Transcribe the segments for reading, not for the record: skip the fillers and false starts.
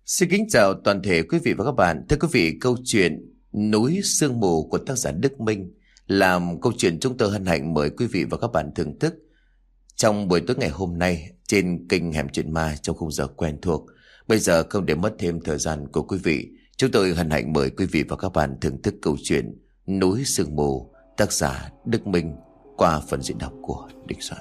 Xin kính chào toàn thể quý vị và các bạn. Thưa quý vị, câu chuyện Núi Sương Mù của tác giả Đức Minh là câu chuyện chúng tôi hân hạnh mời quý vị và các bạn thưởng thức trong buổi tối ngày hôm nay trên kênh Hẻm Chuyện Ma trong khung giờ quen thuộc. Bây giờ không để mất thêm thời gian của quý vị, chúng tôi hân hạnh mời quý vị và các bạn thưởng thức câu chuyện Núi Sương Mù tác giả Đức Minh qua phần diễn đọc của Đình Soạn.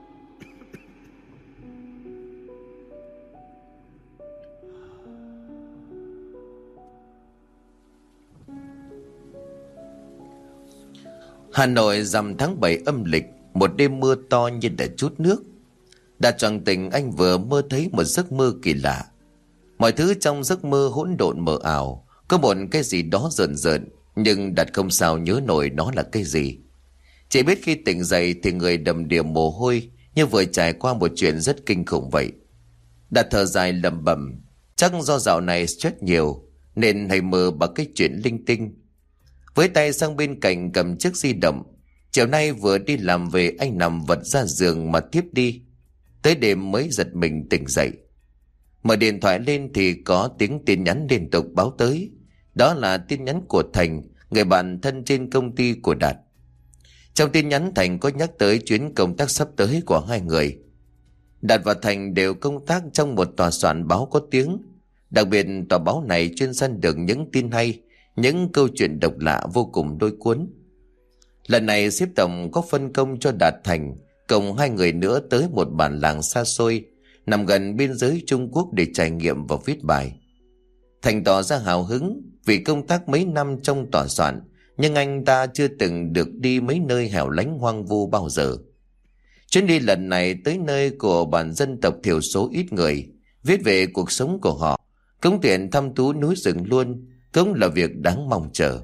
Hà Nội rằm tháng 7 âm lịch, một đêm mưa to như đã trút nước. Đạt choàng tỉnh, anh vừa mơ thấy một giấc mơ kỳ lạ. Mọi thứ trong giấc mơ hỗn độn mờ ảo, có một cái gì đó rợn rợn, nhưng Đạt không sao nhớ nổi nó là cái gì. Chỉ biết khi tỉnh dậy thì người đầm đìa mồ hôi, như vừa trải qua một chuyện rất kinh khủng vậy. Đạt thở dài lẩm bẩm, chắc do dạo này stress nhiều nên hay mơ bằng cái chuyện linh tinh. Với tay sang bên cạnh cầm chiếc di động, chiều nay vừa đi làm về anh nằm vật ra giường mà thiếp đi. Tới đêm mới giật mình tỉnh dậy. Mở điện thoại lên thì có tiếng tin nhắn liên tục báo tới. Đó là tin nhắn của Thành, người bạn thân trên công ty của Đạt. Trong tin nhắn Thành có nhắc tới chuyến công tác sắp tới của hai người. Đạt và Thành đều công tác trong một tòa soạn báo có tiếng. Đặc biệt tòa báo này chuyên săn được những tin hay, những câu chuyện độc lạ vô cùng lôi cuốn. Lần này sếp tổng có phân công cho Đạt Thành cùng hai người nữa tới một bản làng xa xôi nằm gần biên giới Trung Quốc để trải nghiệm và viết bài. Thành tỏ ra hào hứng vì công tác mấy năm trong tòa soạn, nhưng anh ta chưa từng được đi mấy nơi hẻo lánh hoang vu bao giờ. Chuyến đi lần này tới nơi của bản dân tộc thiểu số ít người, viết về cuộc sống của họ, cũng tiện thăm thú núi rừng luôn, cũng là việc đáng mong chờ.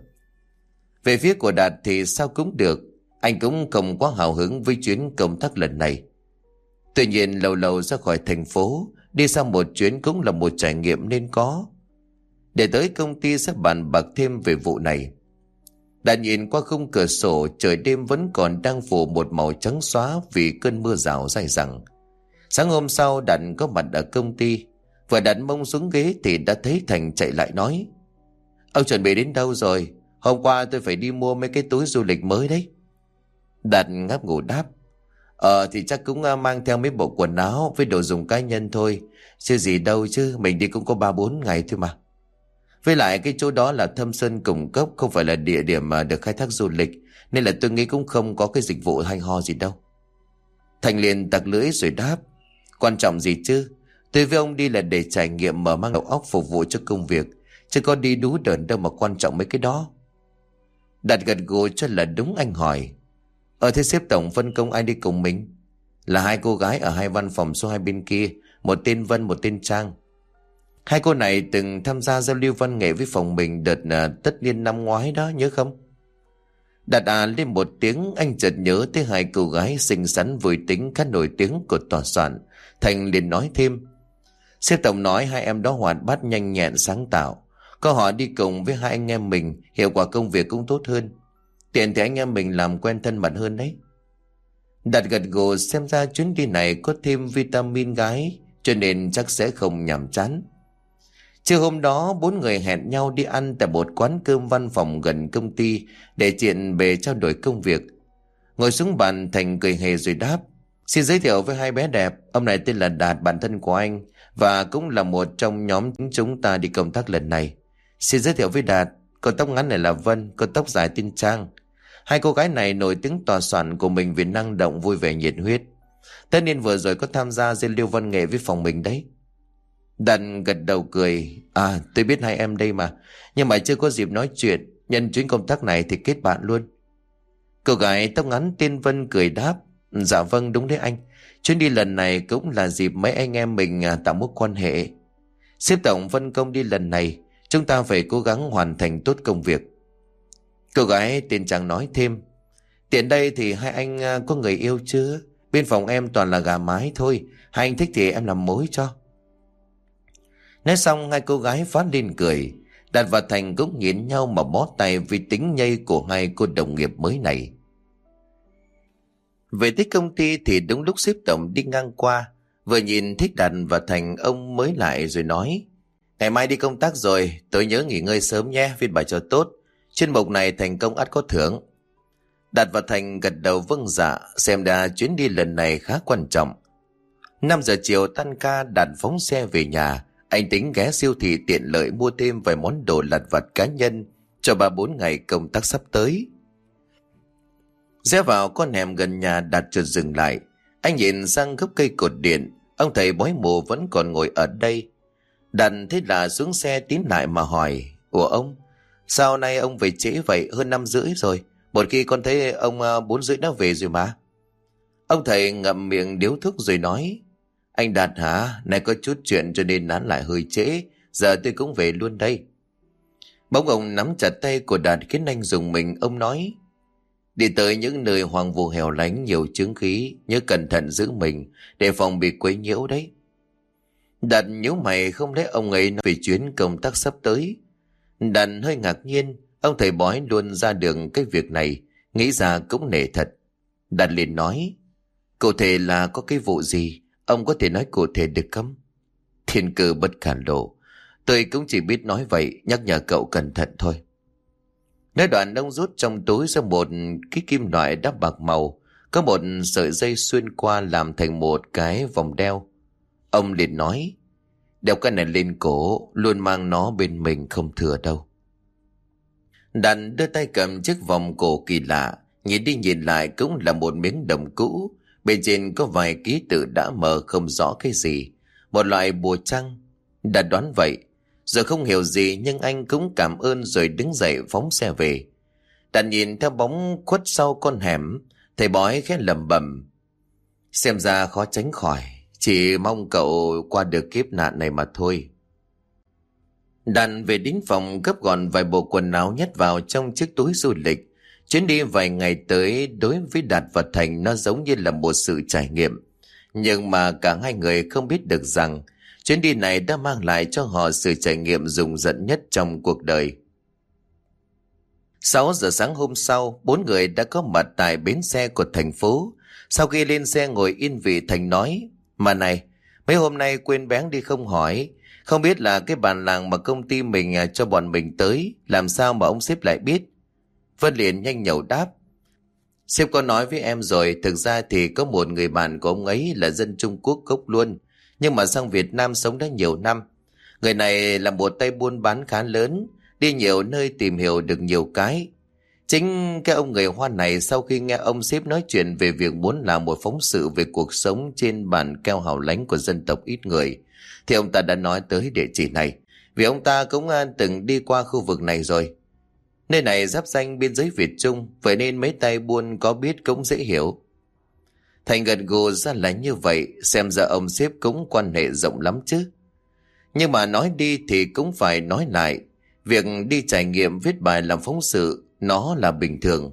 Về phía của Đạt thì sao cũng được, anh cũng không quá hào hứng với chuyến công tác lần này. Tuy nhiên lâu lâu ra khỏi thành phố, đi sang một chuyến cũng là một trải nghiệm nên có. Để tới công ty sẽ bàn bạc thêm về vụ này. Đạt nhìn qua khung cửa sổ, trời đêm vẫn còn đang phủ một màu trắng xóa vì cơn mưa rào dày dẳng. Sáng hôm sau Đạt có mặt ở công ty, vừa đặt mông xuống ghế thì đã thấy Thành chạy lại nói: "Ông chuẩn bị đến đâu rồi? Hôm qua tôi phải đi mua mấy cái túi du lịch mới đấy." Đạt ngáp ngủ đáp: Thì chắc cũng mang theo mấy bộ quần áo với đồ dùng cá nhân thôi, chứ gì đâu chứ, mình đi cũng có 3-4 ngày thôi mà. Với lại cái chỗ đó là Thâm Sơn Củng Cốc, không phải là địa điểm mà được khai thác du lịch, nên là tôi nghĩ cũng không có cái dịch vụ hay ho gì đâu. Thành liền tặc lưỡi rồi đáp: "Quan trọng gì chứ, tôi với ông đi là để trải nghiệm mở mang đầu óc phục vụ cho công việc, chứ có đi đú đờn đâu mà quan trọng mấy cái đó." Đạt gật gù cho là đúng. Anh hỏi: Thế sếp tổng phân công ai đi cùng mình?" "Là hai cô gái ở hai văn phòng số 2 bên kia, một tên Vân, một tên Trang. Hai cô này từng tham gia giao lưu văn nghệ với phòng mình đợt tất niên năm ngoái đó, nhớ không?" Đạt lên một tiếng. Anh chợt nhớ tới hai cô gái xinh xắn vui tính khá nổi tiếng của tòa soạn. Thành liền nói thêm: "Sếp tổng nói hai em đó hoạt bát, nhanh nhẹn, sáng tạo. Có họ đi cùng với hai anh em mình, hiệu quả công việc cũng tốt hơn. Tiện thì anh em mình làm quen thân mật hơn đấy." Đạt gật gù, xem ra chuyến đi này có thêm vitamin gái, cho nên chắc sẽ không nhàm chán. Trưa hôm đó, bốn người hẹn nhau đi ăn tại một quán cơm văn phòng gần công ty để chuyện bề trao đổi công việc. Ngồi xuống bàn, Thành cười hề rồi đáp: "Xin giới thiệu với hai bé đẹp, ông này tên là Đạt, bạn thân của anh, và cũng là một trong nhóm chúng ta đi công tác lần này. Xin giới thiệu với Đạt, cô tóc ngắn này là Vân, cô tóc dài tên Trang. Hai cô gái này nổi tiếng tòa soạn của mình vì năng động, vui vẻ, nhiệt huyết. Tất nhiên vừa rồi có tham gia giao lưu văn nghệ với phòng mình đấy." Đạt gật đầu cười: Tôi biết hai em đây mà, nhưng mà chưa có dịp nói chuyện. Nhân chuyến công tác này thì kết bạn luôn." Cô gái tóc ngắn tên Vân cười đáp: "Dạ vâng, đúng đấy anh. Chuyến đi lần này cũng là dịp mấy anh em mình tạo mối quan hệ. Sếp tổng phân công đi lần này, chúng ta phải cố gắng hoàn thành tốt công việc." Cô gái tên Trang nói thêm: "Tiện đây thì hai anh có người yêu chưa? Bên phòng em toàn là gà mái thôi, hai anh thích thì em làm mối cho." Nói xong hai cô gái phá lên cười. Đạt và Thành cũng nhìn nhau mà bó tay vì tính nhây của hai cô đồng nghiệp mới này. Về tới công ty thì đúng lúc sếp tổng đi ngang qua, vừa nhìn thấy Đạt và Thành, ông mới lại rồi nói: Ngày mai đi công tác rồi, tối nhớ nghỉ ngơi sớm nhé, viết bài cho tốt. Chuyên mục này thành công ắt có thưởng. Đạt và Thành gật đầu vâng dạ, xem ra chuyến đi lần này khá quan trọng. 5 giờ chiều tan ca, Đạt phóng xe về nhà. Anh tính ghé siêu thị tiện lợi mua thêm vài món đồ lặt vặt cá nhân cho 3-4 ngày công tác sắp tới. Rẽ vào con hẻm gần nhà, Đạt chợt dừng lại. Anh nhìn sang gốc cây cột điện. Ông thầy bói mù vẫn còn ngồi ở đây. Đạt thế là xuống xe tiến lại mà hỏi: Ủa ông, sao nay ông về trễ vậy? Hơn 5:30 rồi. Một khi con thấy ông 4:30 đã về rồi mà. Ông thầy ngậm miệng điếu thuốc rồi nói: Anh Đạt hả? Này có chút chuyện cho nên nán lại hơi trễ. Giờ tôi cũng về luôn đây. Bỗng ông nắm chặt tay của Đạt khiến anh rùng mình. Ông nói: Đi tới những nơi hoang vu hẻo lánh nhiều chướng khí, nhớ cẩn thận giữ mình, để phòng bị quấy nhiễu đấy. Đạt nhíu mày, không lẽ ông ấy nói về chuyến công tác sắp tới. Đạt hơi ngạc nhiên, ông thầy bói luôn ra đường cái việc này, nghĩ ra cũng nể thật. Đạt liền nói: Cụ thể là có cái vụ gì? Ông có thể nói cụ thể được không? Thiên cơ bất khả lộ, tôi cũng chỉ biết nói vậy, nhắc nhở cậu cẩn thận thôi. Nói đoạn ông rút trong túi ra một cái kim loại đắp bạc màu, có một sợi dây xuyên qua làm thành một cái vòng đeo. Ông liền nói: Đeo cái này lên cổ, luôn mang nó bên mình không thừa đâu. Đạt đưa tay cầm chiếc vòng cổ kỳ lạ, nhìn đi nhìn lại cũng là một miếng đồng cũ, bên trên có vài ký tự đã mờ không rõ cái gì, một loại bùa trăng. Đạt đoán vậy, giờ không hiểu gì nhưng anh cũng cảm ơn rồi đứng dậy phóng xe về. Đạt nhìn theo bóng khuất sau con hẻm, thầy bói khẽ lẩm bẩm: Xem ra khó tránh khỏi, chỉ mong cậu qua được kiếp nạn này mà thôi. Đạt về đến phòng gấp gọn vài bộ quần áo nhét vào trong chiếc túi du lịch. Chuyến đi vài ngày tới đối với Đạt và Thành nó giống như là một sự trải nghiệm. Nhưng mà cả hai người không biết được rằng chuyến đi này đã mang lại cho họ sự trải nghiệm rùng rợn nhất trong cuộc đời. 6 giờ sáng hôm sau, 4 người đã có mặt tại bến xe của thành phố. Sau khi lên xe ngồi yên vị, Thành nói: Mà này, mấy hôm nay quên bén đi không hỏi. Không biết là cái bàn làng mà công ty mình cho bọn mình tới, làm sao mà ông sếp lại biết? Vân liền nhanh nhẩu đáp: Sếp có nói với em rồi, thực ra thì có một người bạn của ông ấy là dân Trung Quốc gốc luôn, nhưng mà sang Việt Nam sống đã nhiều năm. Người này là một tay buôn bán khá lớn, đi nhiều nơi tìm hiểu được nhiều cái. Chính cái ông người Hoa này sau khi nghe ông sếp nói chuyện về việc muốn làm một phóng sự về cuộc sống trên bản keo hẻo lánh của dân tộc ít người, thì ông ta đã nói tới địa chỉ này, vì ông ta cũng từng đi qua khu vực này rồi. Nơi này giáp ranh biên giới Việt Trung, vậy nên mấy tay buôn có biết cũng dễ hiểu. Thành gật gù ra là như vậy, xem ra ông sếp cũng quan hệ rộng lắm chứ. Nhưng mà nói đi thì cũng phải nói lại, việc đi trải nghiệm viết bài làm phóng sự nó là bình thường.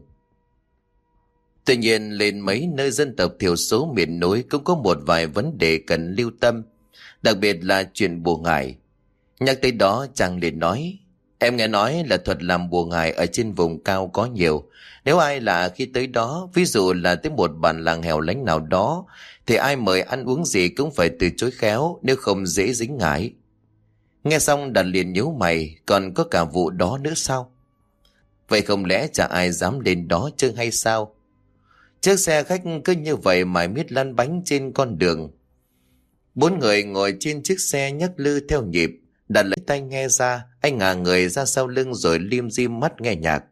Tuy nhiên lên mấy nơi dân tộc thiểu số miền núi cũng có một vài vấn đề cần lưu tâm, đặc biệt là chuyện bùa ngải. Nhắc tới đó chàng liền nói: Em nghe nói là thuật làm bùa ngải ở trên vùng cao có nhiều. Nếu ai lạ khi tới đó, ví dụ là tới một bản làng hẻo lánh nào đó, thì ai mời ăn uống gì cũng phải từ chối khéo, nếu không dễ dính ngải. Nghe xong Đạt liền nhíu mày: Còn có cả vụ đó nữa sao? Vậy không lẽ chả ai dám lên đó chơi hay sao? Chiếc xe khách cứ như vậy mãi miết lăn bánh trên con đường. 4 người ngồi trên chiếc xe nhấc lư theo nhịp. Đạt lấy tay nghe ra, anh ngả người ra sau lưng rồi lim dim mắt nghe nhạc.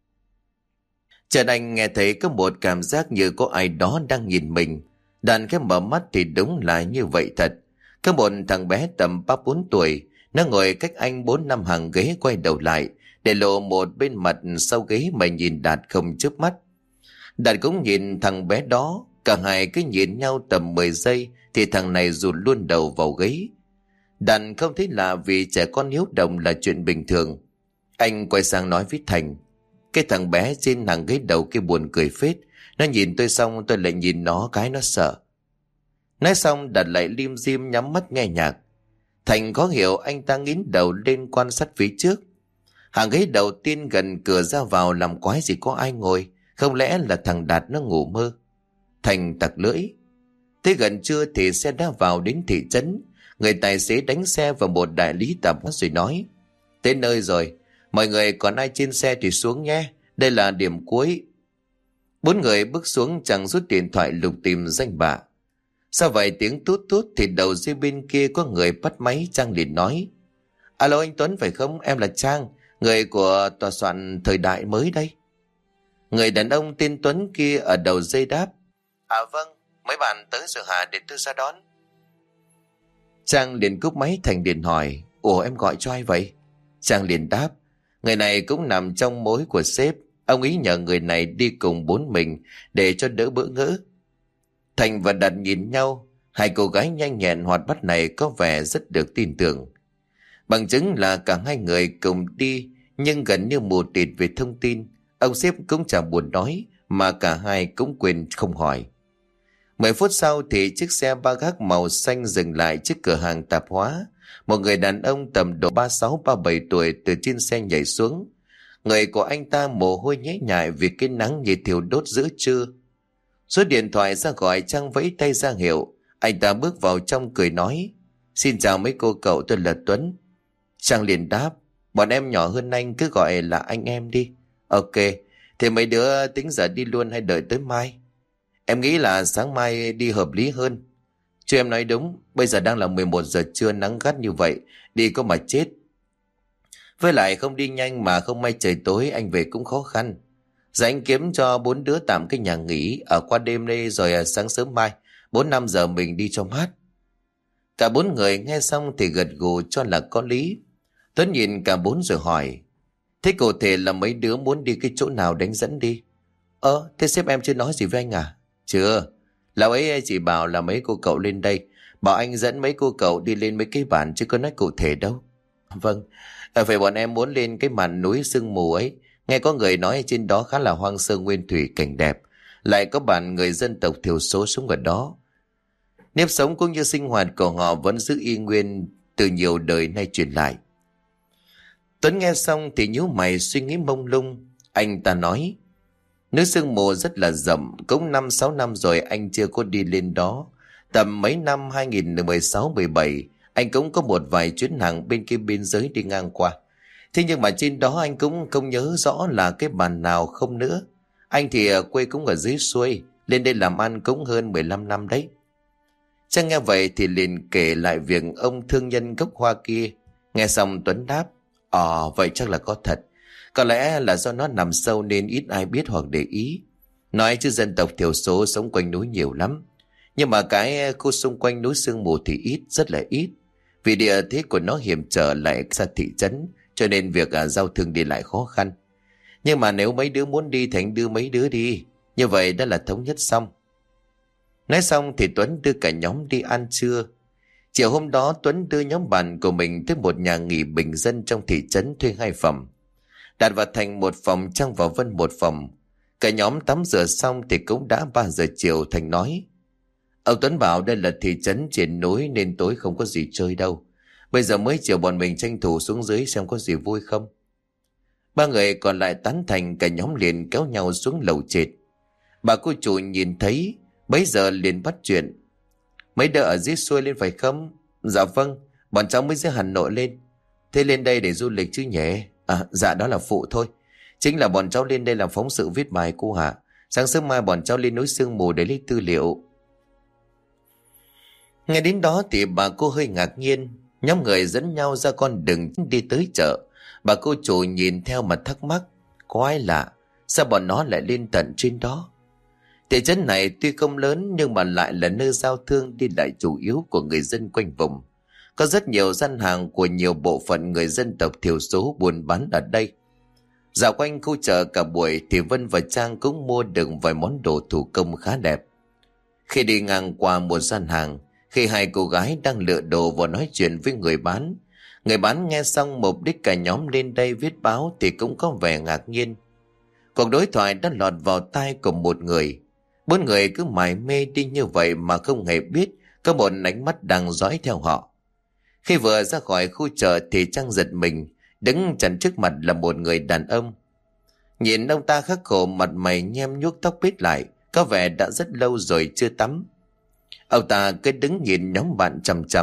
Chợt anh nghe thấy có một cảm giác như có ai đó đang nhìn mình. Đạt khẽ mở mắt thì đúng là như vậy thật. Có một thằng bé tầm 3-4 tuổi, nó ngồi cách anh 4-5 hàng ghế, quay đầu lại để lộ một bên mặt sau ghế mà nhìn Đạt không chớp mắt. Đạt cũng nhìn thằng bé đó, cả hai cứ nhìn nhau tầm 10 giây thì thằng này rụt luôn đầu vào ghế. Đạt không thấy lạ vì trẻ con hiếu động là chuyện bình thường. Anh quay sang nói với Thành: Cái thằng bé trên hàng ghế đầu kia buồn cười phết, nó nhìn tôi xong tôi lại nhìn nó cái nó sợ. Nói xong Đạt lại lim dim nhắm mắt nghe nhạc. Thành khó hiểu, anh ta nghiến đầu lên quan sát phía trước. Hàng ghế đầu tiên gần cửa ra vào làm quái gì có ai ngồi, không lẽ là thằng Đạt nó ngủ mơ? Thành tặc lưỡi. Tới gần trưa thì xe đã vào đến thị trấn. Người tài xế đánh xe vào một đại lý tạp hóa rồi nói: Đến nơi rồi, mọi người còn ai trên xe thì xuống nhé, đây là điểm cuối. 4 người bước xuống, chàng rút điện thoại lục tìm danh bạ. Sau vài tiếng tút tút thì đầu dây bên kia có người bắt máy. Trang liền nói: Alo, anh Tuấn phải không? Em là Trang, người của tòa soạn Thời Đại mới đây. Người đàn ông tên Tuấn kia ở đầu dây đáp: Vâng, mấy bạn tới rồi hả, để tôi ra đón. Trang liền cúp máy, Thành liền hỏi: Ủa, em gọi cho ai vậy? Trang liền đáp: Người này cũng nằm trong mối của sếp, ông ý nhờ người này đi cùng 4 mình để cho đỡ bỡ ngỡ. Thành và Đạt nhìn nhau, hai cô gái nhanh nhẹn hoạt bát này có vẻ rất được tin tưởng. Bằng chứng là cả hai người cùng đi nhưng gần như mù tịt về thông tin. Ông sếp cũng chẳng buồn nói mà cả hai cũng quên không hỏi. 10 phút sau thì chiếc xe ba gác màu xanh dừng lại trước cửa hàng tạp hóa. Một người đàn ông tầm độ 36-37 tuổi từ trên xe nhảy xuống. Người của anh ta mồ hôi nhễ nhại vì cái nắng như thiêu đốt giữa trưa. Rút điện thoại ra gọi Trang, vẫy tay ra hiệu. Anh ta bước vào trong cười nói: Xin chào mấy cô cậu, tôi là Tuấn. Trang liền đáp: Bọn em nhỏ hơn anh, cứ gọi là anh em đi. Ok, thì mấy đứa tính giờ đi luôn hay đợi tới mai? Em nghĩ là sáng mai đi hợp lý hơn. Chứ em nói đúng, bây giờ đang là 11 giờ trưa, nắng gắt như vậy, đi có mà chết. Với lại không đi nhanh mà không may trời tối anh về cũng khó khăn. Giờ anh kiếm cho 4 đứa tạm cái nhà nghỉ ở qua đêm đây, rồi sáng sớm mai 4-5 giờ mình đi cho mát. Cả 4 người nghe xong thì gật gù cho là có lý. Tuấn nhìn cả 4 rồi hỏi: Thế cụ thể là mấy đứa muốn đi cái chỗ nào đánh dẫn đi? Thế sếp em chưa nói gì với anh à? Chưa, lão ấy chỉ bảo là mấy cô cậu lên đây, bảo anh dẫn mấy cô cậu đi lên mấy cái bản chứ có nói cụ thể đâu. Vâng, vậy bọn em muốn lên cái màn núi sương mù ấy. Nghe có người nói trên đó khá là hoang sơ nguyên thủy, cảnh đẹp. Lại có bản người dân tộc thiểu số sống ở đó. Nếp sống cũng như sinh hoạt của họ vẫn giữ y nguyên từ nhiều đời nay truyền lại. Tuấn nghe xong thì nhíu mày suy nghĩ mông lung. Anh ta nói: Núi sương mù rất là rộng, cũng 5-6 năm rồi anh chưa có đi lên đó. Tầm mấy năm 2016-17, anh cũng có một vài chuyến hàng bên kia biên giới đi ngang qua. Thế nhưng mà trên đó anh cũng không nhớ rõ là cái bản nào không nữa. Anh thì quê cũng ở dưới xuôi, lên đây làm ăn cũng hơn 15 năm đấy. Trang nghe vậy thì liền kể lại việc ông thương nhân gốc Hoa kia. Nghe xong Tuấn đáp: Vậy chắc là có thật. Có lẽ là do nó nằm sâu nên ít ai biết hoặc để ý. Nói chứ dân tộc thiểu số sống quanh núi nhiều lắm. Nhưng mà cái khu xung quanh núi sương mù thì ít, rất là ít. Vì địa thế của nó hiểm trở lại xa thị trấn, cho nên việc giao thương đi lại khó khăn. Nhưng mà nếu mấy đứa muốn đi thì anh đưa mấy đứa đi. Như vậy đã là thống nhất xong. Nói xong thì Tuấn đưa cả nhóm đi ăn trưa. Chiều hôm đó Tuấn đưa nhóm bạn của mình tới một nhà nghỉ bình dân trong thị trấn thuê 2 phòng. Đạt và Thành một phòng, Trang và Vân một phòng. Cả nhóm tắm rửa xong thì cũng đã 3 giờ chiều. Thành nói: Ông Tuấn bảo đây là thị trấn trên núi nên tối không có gì chơi đâu. Bây giờ mới chiều, bọn mình tranh thủ xuống dưới xem có gì vui không. 3 người còn lại tán thành, cả nhóm liền kéo nhau xuống lầu trệt. Bà cô chủ nhìn thấy bấy giờ liền bắt chuyện: Mấy đứa ở dưới xuôi lên phải không? Dạ vâng, bọn cháu mới dưới Hà Nội lên. Thế lên đây để du lịch chứ nhỉ? Dạ đó là phụ thôi. Chính là bọn cháu lên đây làm phóng sự viết bài cô hả? Sáng sớm mai bọn cháu lên núi sương mù để lấy tư liệu. Nghe đến đó thì bà cô hơi ngạc nhiên. Nhóm người dẫn nhau ra con đường đi tới chợ. Bà cô chủ nhìn theo mà thắc mắc: Quái lạ, sao bọn nó lại lên tận trên đó? Thị trấn này tuy không lớn nhưng mà lại là nơi giao thương đi lại chủ yếu của người dân quanh vùng. Có rất nhiều gian hàng của nhiều bộ phận người dân tộc thiểu số buôn bán ở đây. Dạo quanh khu chợ cả buổi thì Vân và Trang cũng mua được vài món đồ thủ công khá đẹp. Khi đi ngang qua một gian hàng, khi hai cô gái đang lựa đồ và nói chuyện với người bán nghe xong mục đích cả nhóm lên đây viết báo thì cũng có vẻ ngạc nhiên. Cuộc đối thoại đã lọt vào tai của một người. 4 người cứ mải mê đi như vậy mà không hề biết có một ánh mắt đang dõi theo họ. Khi vừa ra khỏi khu chợ thì Trang giật mình, đứng chắn trước mặt là một người đàn ông. Nhìn ông ta khắc khổ, mặt mày nhem nhuốc, tóc bết lại, có vẻ đã rất lâu rồi chưa tắm. Ông ta cứ đứng nhìn nhóm bạn chằm chằm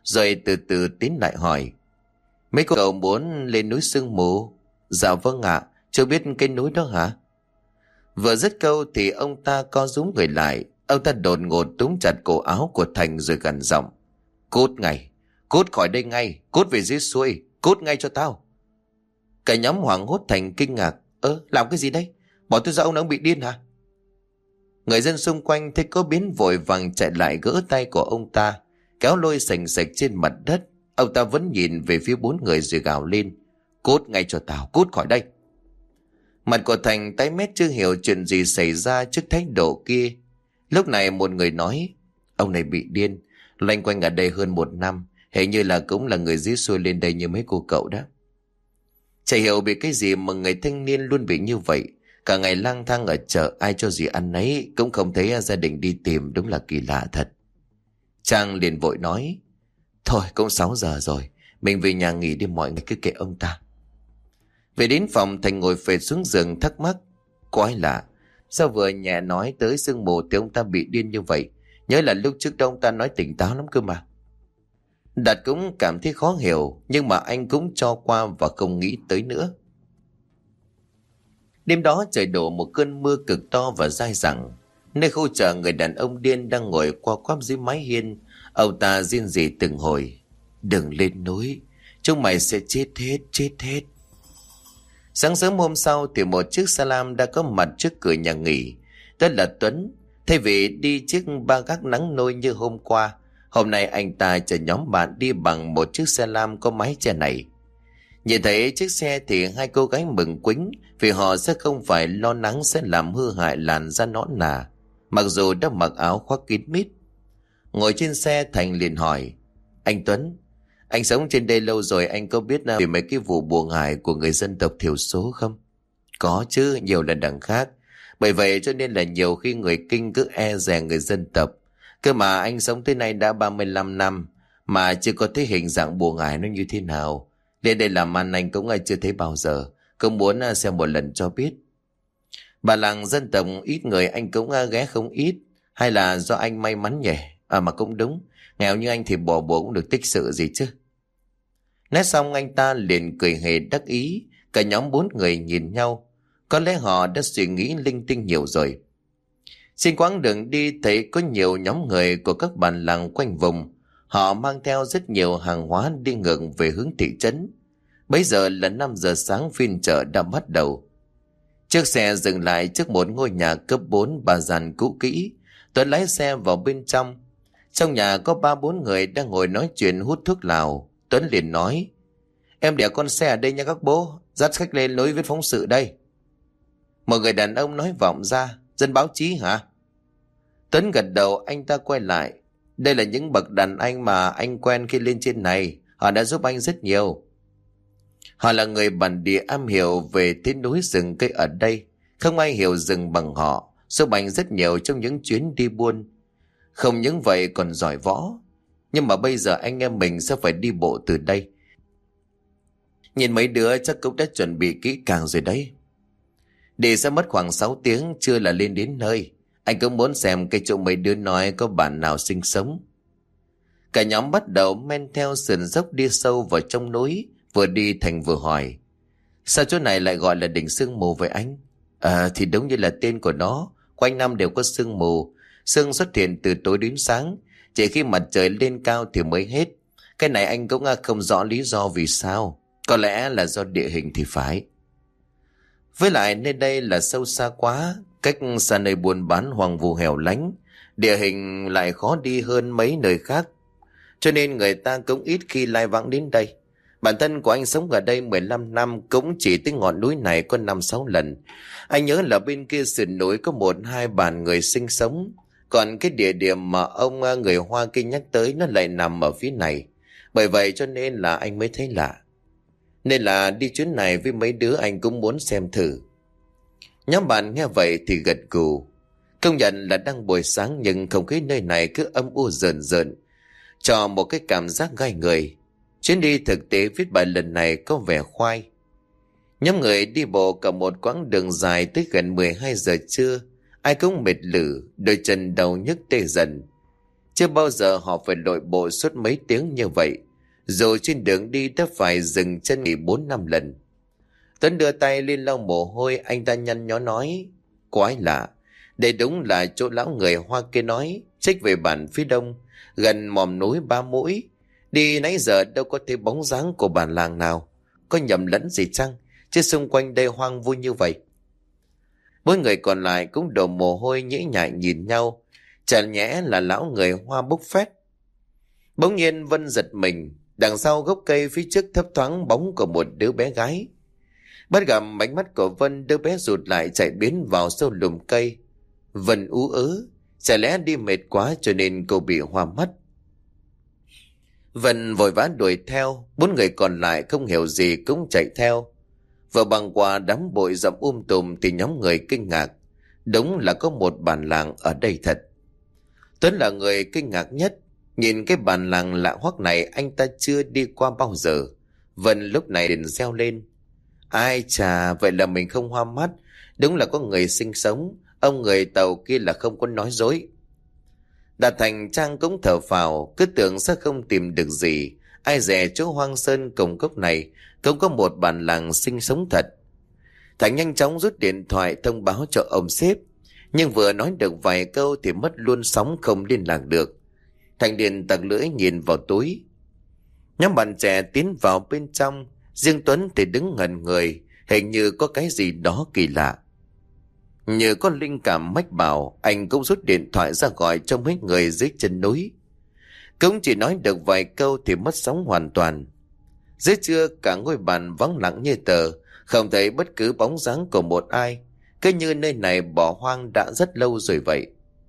rồi từ từ tiến lại hỏi: Mấy cô cậu muốn lên núi Sương Mù? Dạ vâng ạ. Chưa biết cái núi đó hả? Vừa dứt câu thì ông ta co rúm người lại. Ông ta đột ngột túm chặt cổ áo của Thành rồi gằn giọng: Cút ngay, cút khỏi đây ngay, cút về dưới xuôi, cút ngay cho tao. Cả nhóm hoảng hốt. Thành kinh ngạc: Làm cái gì đấy? Bỏ tôi ra, ông bị điên hả? Người dân xung quanh thấy có biến vội vàng chạy lại gỡ tay của ông ta, kéo lôi sành sạch trên mặt đất. Ông ta vẫn nhìn về phía bốn người rồi gào lên: Cút ngay cho tao, cút khỏi đây. Mặt của Thành tái mét, chưa hiểu chuyện gì xảy ra trước thái độ kia. Lúc này một người nói: Ông này bị điên, loanh quanh ở đây hơn 1 năm, hình như là cũng là người dưới xuôi lên đây như mấy cô cậu đó. Chả hiểu bị cái gì mà người thanh niên luôn bị như vậy. Cả ngày lang thang ở chợ, ai cho gì ăn nấy, cũng không thấy gia đình đi tìm, đúng là kỳ lạ thật. Trang liền vội nói: Thôi cũng 6 giờ rồi, mình về nhà nghỉ đi, mọi người cứ kệ ông ta. Về đến phòng, Thành ngồi phệt xuống giường thắc mắc: Quái lạ, sao vừa nhẹ nói tới sương mù thì ông ta bị điên như vậy? Nhớ là lúc trước đó ông ta nói tỉnh táo lắm cơ mà. Đạt cũng cảm thấy khó hiểu, nhưng mà anh cũng cho qua và không nghĩ tới nữa. Đêm đó trời đổ một cơn mưa cực to và dai dẳng. Nơi khu chợ, người đàn ông điên đang ngồi qua quắp dưới mái hiên. Ông ta rên rỉ từng hồi: Đừng lên núi, chúng mày sẽ chết hết, chết hết. Sáng sớm hôm sau thì một chiếc xe lam đã có mặt trước cửa nhà nghỉ. Đó là Tuấn. Thay vì đi chiếc ba gác nắng nôi như hôm qua, hôm nay anh ta chở nhóm bạn đi bằng một chiếc xe lam có mái che này. Nhìn thấy chiếc xe thì hai cô gái mừng quính, vì họ sẽ không phải lo nắng sẽ làm hư hại làn da nõn nà, mặc dù đã mặc áo khoác kín mít. Ngồi trên xe, Thành liền hỏi: Anh Tuấn, anh sống trên đây lâu rồi, anh có biết về mấy cái vụ buồng hại của người dân tộc thiểu số không? Có chứ, nhiều lần đằng khác. Bởi vậy cho nên là nhiều khi người Kinh cứ e dè người dân tộc. Cơ mà anh sống tới nay đã 35 năm mà chưa có thấy hình dạng buồng hại nó như thế nào. Đến đây làm ăn anh cũng chưa thấy bao giờ, cũng muốn xem một lần cho biết. Bà làng dân tộc ít người anh cũng ghé không ít, hay là do anh may mắn nhỉ? Mà cũng đúng, nghèo như anh thì bỏ bùa cũng được tích sự gì chứ. Nói xong anh ta liền cười hề đắc ý. Cả nhóm 4 người nhìn nhau, có lẽ họ đã suy nghĩ linh tinh nhiều rồi. Trên quãng đường đi thấy có nhiều nhóm người của các bản làng quanh vùng. Họ mang theo rất nhiều hàng hóa đi ngược về hướng thị trấn. Bây giờ là 5 giờ sáng, phiên chợ đã bắt đầu. Chiếc xe dừng lại trước một ngôi nhà cấp 4 bà dàn cũ kỹ. Tuấn lái xe vào bên trong. Trong nhà có 3-4 người đang ngồi nói chuyện hút thuốc lào. Tuấn liền nói: Em để con xe ở đây nha các bố, dắt khách lên núi viết phóng sự đây. Một người đàn ông nói vọng ra: Dân báo chí hả? Tuấn gật đầu. Anh ta quay lại: Đây là những bậc đàn anh mà anh quen khi lên trên này, họ đã giúp anh rất nhiều. Họ là người bản địa am hiểu về thế núi rừng cây ở đây. Không ai hiểu rừng bằng họ, giúp anh rất nhiều trong những chuyến đi buôn. Không những vậy còn giỏi võ. Nhưng mà bây giờ anh em mình sẽ phải đi bộ từ đây. Nhìn mấy đứa chắc cũng đã chuẩn bị kỹ càng rồi đấy. Đi sẽ mất khoảng 6 tiếng, chưa là lên đến nơi. Anh cũng muốn xem cái chỗ mấy đứa nói có bản nào sinh sống. Cả nhóm bắt đầu men theo sườn dốc đi sâu vào trong núi. Vừa đi Thành vừa hỏi: Sao chỗ này lại gọi là đỉnh sương mù vậy anh? Thì đúng như là tên của nó, quanh năm đều có sương mù. Sương xuất hiện từ tối đến sáng, chỉ khi mặt trời lên cao thì mới hết. Cái này anh cũng không rõ lý do vì sao. Có lẽ là do địa hình thì phải. Với lại nơi đây là sâu xa quá, cách xa nơi buôn bán hoang vu hẻo lánh, địa hình lại khó đi hơn mấy nơi khác, cho nên người ta cũng ít khi lai vãng đến đây. Bản thân của anh sống ở đây 15 năm, cũng chỉ tới ngọn núi này có 5-6 lần. Anh nhớ là bên kia sườn núi có 1-2 bản người sinh sống. Còn cái địa điểm mà ông người Hoa kia nhắc tới nó lại nằm ở phía này. Bởi vậy cho nên là anh mới thấy lạ. Nên là đi chuyến này với mấy đứa anh cũng muốn xem thử. Nhóm bạn nghe vậy thì gật gù. Công nhận là đang buổi sáng nhưng không khí nơi này cứ âm u rợn rợn, cho một cái cảm giác gai người. Chuyến đi thực tế viết bài lần này có vẻ khoai. Nhóm người đi bộ cả một quãng đường dài tới gần 12 giờ trưa. Ai cũng mệt lử, đôi chân đau nhức tê dần. Chưa bao giờ họ phải lội bộ suốt mấy tiếng như vậy. Dù trên đường đi đã phải dừng chân nghỉ 4-5 lần. Tuấn đưa tay lên lau mồ hôi, anh ta nhăn nhó nói: Quái lạ, đây đúng là chỗ lão người Hoa kia nói, trích về bản phía đông, gần mỏm núi Ba Mũi. Đi nãy giờ đâu có thấy bóng dáng của bản làng nào. Có nhầm lẫn gì chăng? Chứ xung quanh đây hoang vu như vậy. Mỗi người còn lại cũng đổ mồ hôi nhễ nhại nhìn nhau. Chẳng nhẽ là lão người Hoa bốc phét. Bỗng nhiên Vân giật mình. Đằng sau gốc cây phía trước thấp thoáng bóng của một đứa bé gái. Bắt gặp ánh mắt của Vân, đứa bé rụt lại chạy biến vào sâu lùm cây. Vân ú ớ, chả lẽ đi mệt quá cho nên cô bị hoa mắt. Vân vội vã đuổi theo, 4 người còn lại không hiểu gì cũng chạy theo. Vừa băng qua đám bụi rậm tùm thì nhóm người kinh ngạc. Đúng là có một bản làng ở đây thật. Tuấn là người kinh ngạc nhất. Nhìn cái bản làng lạ hoắc này anh ta chưa đi qua bao giờ. Vân lúc này liền reo lên: Ai chà, vậy là mình không hoa mắt. Đúng là có người sinh sống. Ông người Tàu kia là không có nói dối. Đạt Thành Trang cũng thở phào, cứ tưởng sẽ không tìm được gì. Ai dè chỗ hoang sơn cổng cốc này cũng có một bản làng sinh sống thật. Thành nhanh chóng rút điện thoại thông báo cho ông sếp. Nhưng vừa nói được vài câu thì mất luôn sóng, không liên lạc được. Thành liền tặc lưỡi nhìn vào túi. Nhóm bạn trẻ tiến vào bên trong. Riêng Tuấn thì đứng ngẩn người, hình như có cái gì đó kỳ lạ. Như có linh cảm mách bảo, anh cũng rút điện thoại ra gọi cho mấy người dưới chân núi. Cũng chỉ nói được vài câu thì mất sóng hoàn toàn. Dưới trưa cả ngôi bàn vắng lặng như tờ, không thấy bất cứ bóng dáng của một ai, cứ như nơi này bỏ hoang đã rất lâu rồi vậy.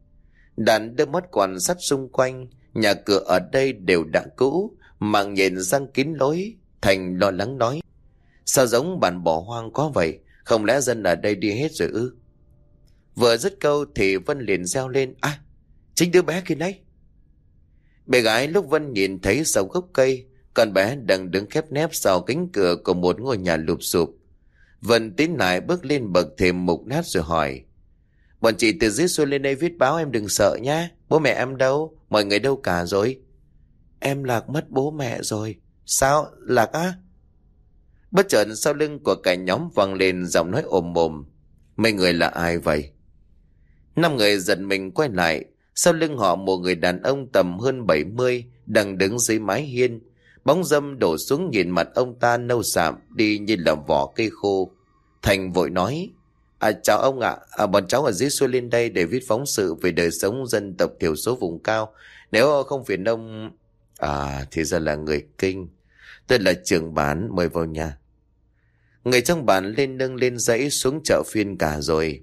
Đàn đưa mắt quan sát xung quanh, nhà cửa ở đây đều đã cũ, màng nhện răng kín lối. Thành lo lắng nói: Sao giống bản bỏ hoang quá vậy? Không lẽ dân ở đây đi hết rồi ư? Vừa dứt câu thì Vân liền reo lên: À, chính đứa bé kia đấy. Bé gái lúc Vân nhìn thấy sau gốc cây, con bé đang đứng khép nép sau cánh cửa của một ngôi nhà lụp xụp. Vân tiến lại bước lên bậc thềm mục nát rồi hỏi: Bọn chị từ dưới xuôi lên đây viết báo, em đừng sợ nhá. Bố mẹ em đâu? Mọi người đâu cả rồi? Em Lạc mất bố mẹ rồi. Sao? Lạc á? Bất chợt sau lưng của cả nhóm vang lên giọng nói ồm ồm: Mấy người là ai vậy? 5 người giật mình quay lại. Sau lưng họ một người đàn ông tầm hơn 70 đang đứng dưới mái hiên. Bóng râm đổ xuống nhìn mặt ông ta nâu sạm đi như là vỏ cây khô. Thành vội nói: Chào ông ạ. Bọn cháu ở dưới xuôi lên đây để viết phóng sự về đời sống dân tộc thiểu số vùng cao. Nếu không phiền ông... thì ra là người Kinh. Tôi là trưởng bản, mời vào nhà. Người trong bản lên nâng lên dãy xuống chợ phiên cả rồi.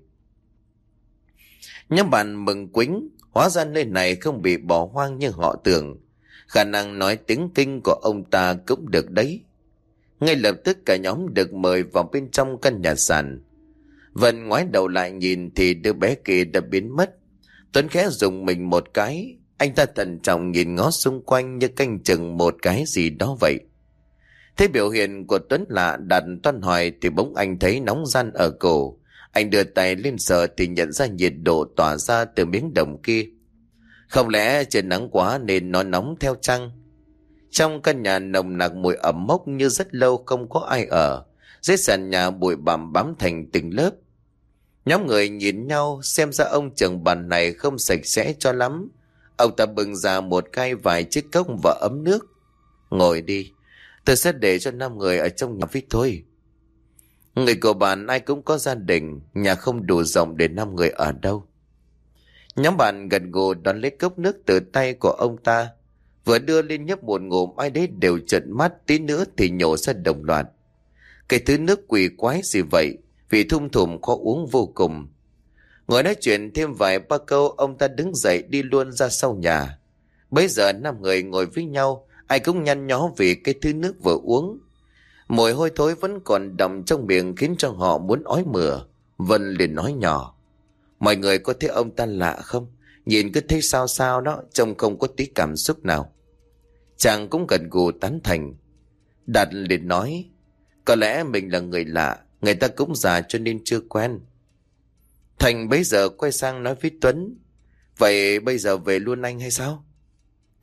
Nhóm bạn mừng quính, hóa ra nơi này không bị bỏ hoang như họ tưởng. Khả năng nói tiếng Kinh của ông ta cũng được đấy. Ngay lập tức cả nhóm được mời vào bên trong căn nhà sàn. Vân ngoái đầu lại nhìn thì đứa bé kia đã biến mất. Tuấn khẽ dùng mình một cái. Anh ta thận trọng nhìn ngó xung quanh như canh chừng một cái gì đó vậy. Thấy biểu hiện của Tuấn lạ, đặt toan hỏi thì bỗng anh thấy nóng ran ở cổ. Anh đưa tay lên sờ thì nhận ra nhiệt độ tỏa ra từ miếng đồng kia. Không lẽ trời nắng quá nên nó nóng theo chăng? Trong căn nhà nồng nặc mùi ẩm mốc như rất lâu không có ai ở. Dưới sàn nhà bụi bặm bám thành từng lớp. Nhóm người nhìn nhau, xem ra ông trưởng bản này không sạch sẽ cho lắm. Ông ta bưng ra một khay vài chiếc cốc và ấm nước. Ngồi đi, tôi sẽ để cho 5 người ở trong nhà viết thôi. Người của bạn ai cũng có gia đình, nhà không đủ rộng để 5 người ở đâu. Nhóm bạn gật gù đón lấy cốc nước từ tay của ông ta. Vừa đưa lên nhấp một ngụm, ai đấy đều trợn mắt, tí nữa thì nhổ ra đồng loạt. Cái thứ nước quỷ quái gì vậy? Vị thum thủm khó uống vô cùng. Ngồi nói chuyện thêm vài ba câu, ông ta đứng dậy đi luôn ra sau nhà. Bây giờ 5 người ngồi với nhau, ai cũng nhăn nhó vì cái thứ nước vừa uống. Mùi hôi thối vẫn còn đọng trong miệng khiến cho họ muốn ói mửa. Vân liền nói nhỏ: Mọi người có thấy ông ta lạ không? Nhìn cứ thấy sao sao đó, trông không có tí cảm xúc nào. Chàng cũng gật gù tán thành. Đạt liền nói: Có lẽ mình là người lạ, người ta cũng già cho nên chưa quen. Thành bấy giờ quay sang nói với Tuấn: Vậy bây giờ về luôn anh hay sao?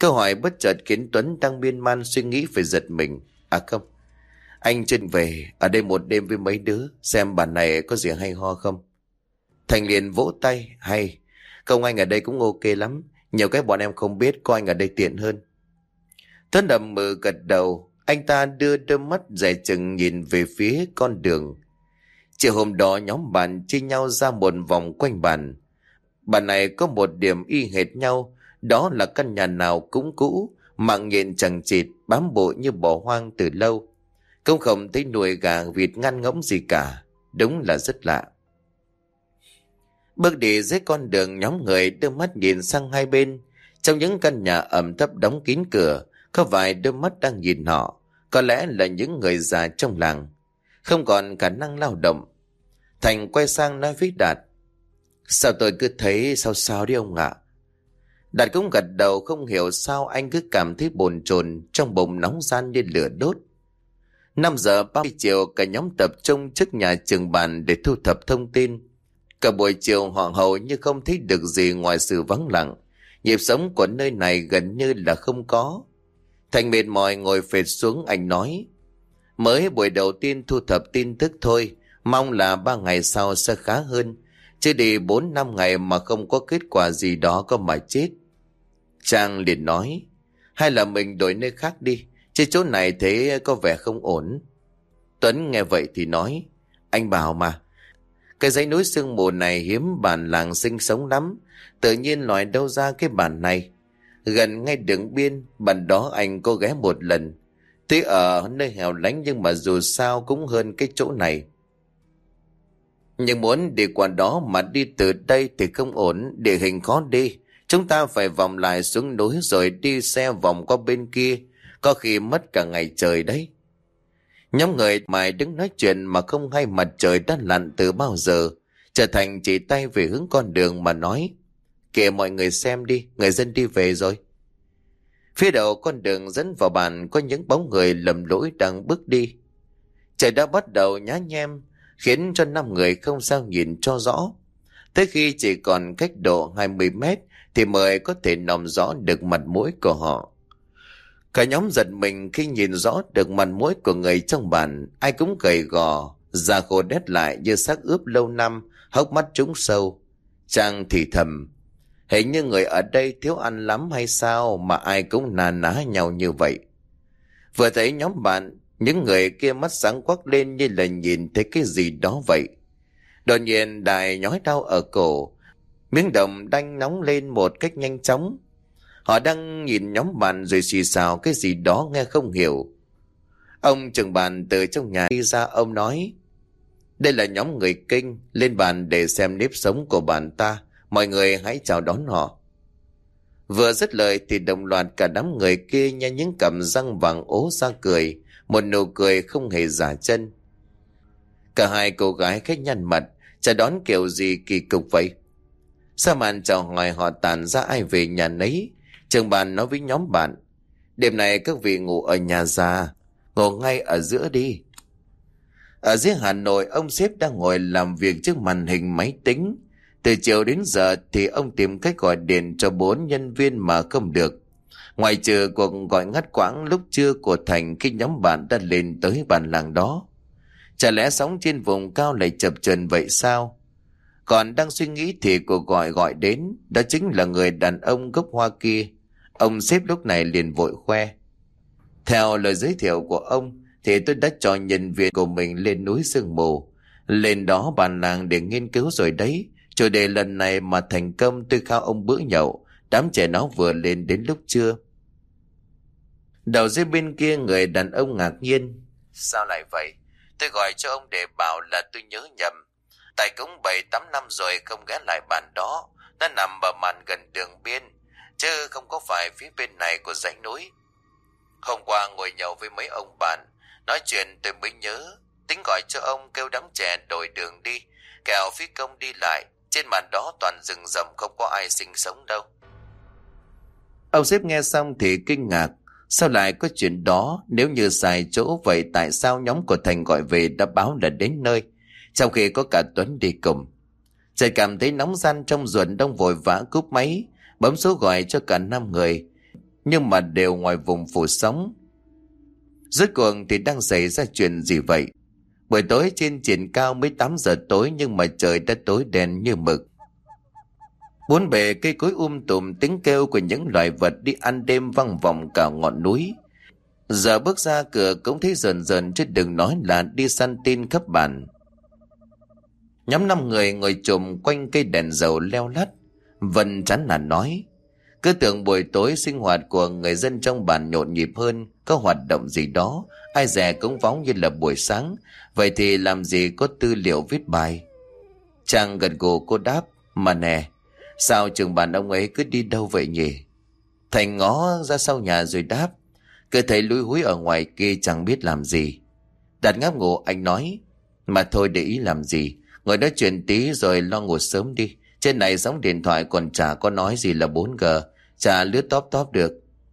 Câu hỏi bất chợt khiến Tuấn đang miên man suy nghĩ phải giật mình. À không, anh Trinh về ở đây một đêm với mấy đứa, xem bản này có gì hay ho không. Thành liền vỗ tay. Hay, không, anh ở đây cũng ok lắm. Nhiều cái bọn em không biết, có anh ở đây tiện hơn. Tuấn đầm mừ gật đầu. Anh ta đưa đôi mắt dè chừng nhìn về phía con đường. Chiều hôm đó nhóm bạn chia nhau ra một vòng quanh bàn. Bàn này có một điểm y hệt nhau, đó là căn nhà nào cũng cũ, mạng nhện chằng chịt, bám bụi như bỏ hoang từ lâu. Không thấy nuôi gà vịt ngăn ngỗng gì cả, đúng là rất lạ. Bước đi dưới con đường, nhóm người đưa mắt nhìn sang hai bên. Trong những căn nhà ẩm thấp đóng kín cửa, có vài đôi mắt đang nhìn họ, có lẽ là những người già trong làng, không còn khả năng lao động. Thành quay sang nói với Đạt: Sao tôi cứ thấy sao sao đi ông ạ? Đạt cũng gật đầu, không hiểu sao anh cứ cảm thấy bồn chồn, trong bụng nóng ran như lửa đốt. 5 giờ 30 chiều, cả nhóm tập trung trước nhà trường bàn để thu thập thông tin. Cả buổi chiều họ hầu như không thấy được gì ngoài sự vắng lặng. Nhịp sống của nơi này gần như là không có. Thành mệt mỏi ngồi phệt xuống, anh nói: Mới buổi đầu tiên thu thập tin tức thôi, mong là 3 ngày sau sẽ khá hơn. Chứ đi 4-5 ngày mà không có kết quả gì đó có mà chết. Trang liền nói: Hay là mình đổi nơi khác đi, chứ chỗ này thấy có vẻ không ổn. Tuấn nghe vậy thì nói: Anh bảo mà, cái dãy núi sương mù này hiếm bản làng sinh sống lắm, tự nhiên loại đâu ra cái bản này. Gần ngay đường biên, bản đó anh có ghé một lần. Tuy ở nơi hẻo lánh nhưng mà dù sao cũng hơn cái chỗ này. Nhưng muốn đi qua đó mà đi từ đây thì không ổn, địa hình khó đi. Chúng ta phải vòng lại xuống núi rồi đi xe vòng qua bên kia, có khi mất cả ngày trời đấy. Nhóm người mãi đứng nói chuyện mà không hay mặt trời đã lặn từ bao giờ. Trở Thành chỉ tay về hướng con đường mà nói: Kìa mọi người xem đi, người dân đi về rồi. Phía đầu con đường dẫn vào bản có những bóng người lầm lỗi đang bước đi. Trời đã bắt đầu nhá nhem, khiến cho 5 người không sao nhìn cho rõ. Tới khi chỉ còn cách độ 20 mét thì mới có thể nòm rõ được mặt mũi của họ. Cả nhóm giật mình khi nhìn rõ được mặt mũi của người trong bản. Ai cũng gầy gò, da khô đét lại như xác ướp lâu năm, hốc mắt trũng sâu. Trang thì thầm: Hình như người ở đây thiếu ăn lắm hay sao mà ai cũng nà ná nhau như vậy. Vừa thấy nhóm bạn, những người kia mắt sáng quắc lên như là nhìn thấy cái gì đó vậy. Đột nhiên Đại nhói đau ở cổ, miếng đồng đanh nóng lên một cách nhanh chóng. Họ đang nhìn nhóm bạn rồi xì xào cái gì đó nghe không hiểu. Ông trưởng bàn từ trong nhà đi ra, ông nói: Đây là nhóm người Kinh, lên bàn để xem nếp sống của bản ta, mọi người hãy chào đón họ. Vừa dứt lời thì đồng loạt cả đám người kia nhe những cặp răng vàng ố ra cười, một nụ cười không hề giả chân. Cả hai cô gái khách nhăn mặt, chào đón kiểu gì kỳ cục vậy. Sau màn chào hỏi họ tản ra ai về nhà nấy. Trưởng bàn nói với nhóm bạn: Đêm này các vị ngủ ở nhà già, ngủ ngay ở giữa đi. Ở dưới Hà Nội, ông sếp đang ngồi làm việc trước màn hình máy tính. Từ chiều đến giờ thì ông tìm cách gọi điện cho 4 nhân viên mà không được. Ngoài trừ cuộc gọi ngắt quãng lúc trưa của Thành khi nhóm bạn đã lên tới bản làng đó. Chả lẽ sóng trên vùng cao lại chập chờn vậy sao? Còn đang suy nghĩ thì cuộc gọi đến, đó chính là người đàn ông gốc Hoa kia. Ông sếp lúc này liền vội khoe: Theo lời giới thiệu của ông thì tôi đã cho nhân viên của mình lên núi sương mù, lên đó bàn làng để nghiên cứu rồi đấy. Chủ đề lần này mà thành công, tôi khao ông bữa nhậu, đám trẻ nó vừa lên đến lúc trưa. Đầu dây bên kia người đàn ông ngạc nhiên: Sao lại vậy? Tôi gọi cho ông để bảo là tôi nhớ nhầm. Tại cũng 7-8 năm rồi không ghé lại bàn đó. Nó nằm ở màn gần đường biên, chứ không có phải phía bên này của dãy núi. Hôm qua ngồi nhậu với mấy ông bạn, nói chuyện tôi mới nhớ, tính gọi cho ông kêu đám trẻ đổi đường đi, kẻo phí công đi lại. Trên màn đó toàn rừng rậm, không có ai sinh sống đâu. Ông sếp nghe xong thì kinh ngạc: Sao lại có chuyện đó? Nếu như sai chỗ vậy tại sao nhóm của Thành gọi về đã báo là đến nơi, trong khi có cả Tuấn đi cùng? Trời cảm thấy nóng ran trong ruột, đông vội vã cúp máy, bấm số gọi cho cả 5 người. nhưng mà đều ngoài vùng phủ sóng. Rốt cuộc thì đang xảy ra chuyện gì vậy? Buổi tối trên triển cao mới 8 giờ tối nhưng mà trời đã tối đen như mực. Bốn bề cây cối tùm, tiếng kêu của những loài vật đi ăn đêm vang vọng cả ngọn núi. Giờ bước ra cửa cũng thấy rờn rờn chứ đừng nói là đi săn tin khắp bản. Nhóm 5 người ngồi chùm quanh cây đèn dầu leo lắt. Vân chán nản nói, cứ tưởng buổi tối sinh hoạt của người dân trong bản nhộn nhịp hơn, có hoạt động gì đó, ai dè cũng vóng như là buổi sáng, vậy thì làm gì có tư liệu viết bài. Chàng gật gù cô đáp, mà nè, sao trường bản ông ấy cứ đi đâu vậy nhỉ? Thành ngó ra sau nhà rồi đáp, cứ thấy lúi húi ở ngoài kia chẳng biết làm gì. Đạt ngáp ngủ anh nói, mà thôi để ý làm gì, ngồi nói chuyện tí rồi lo ngủ sớm đi. Trên này sóng điện thoại còn chả có nói gì là 4G, chả lướt tóp được.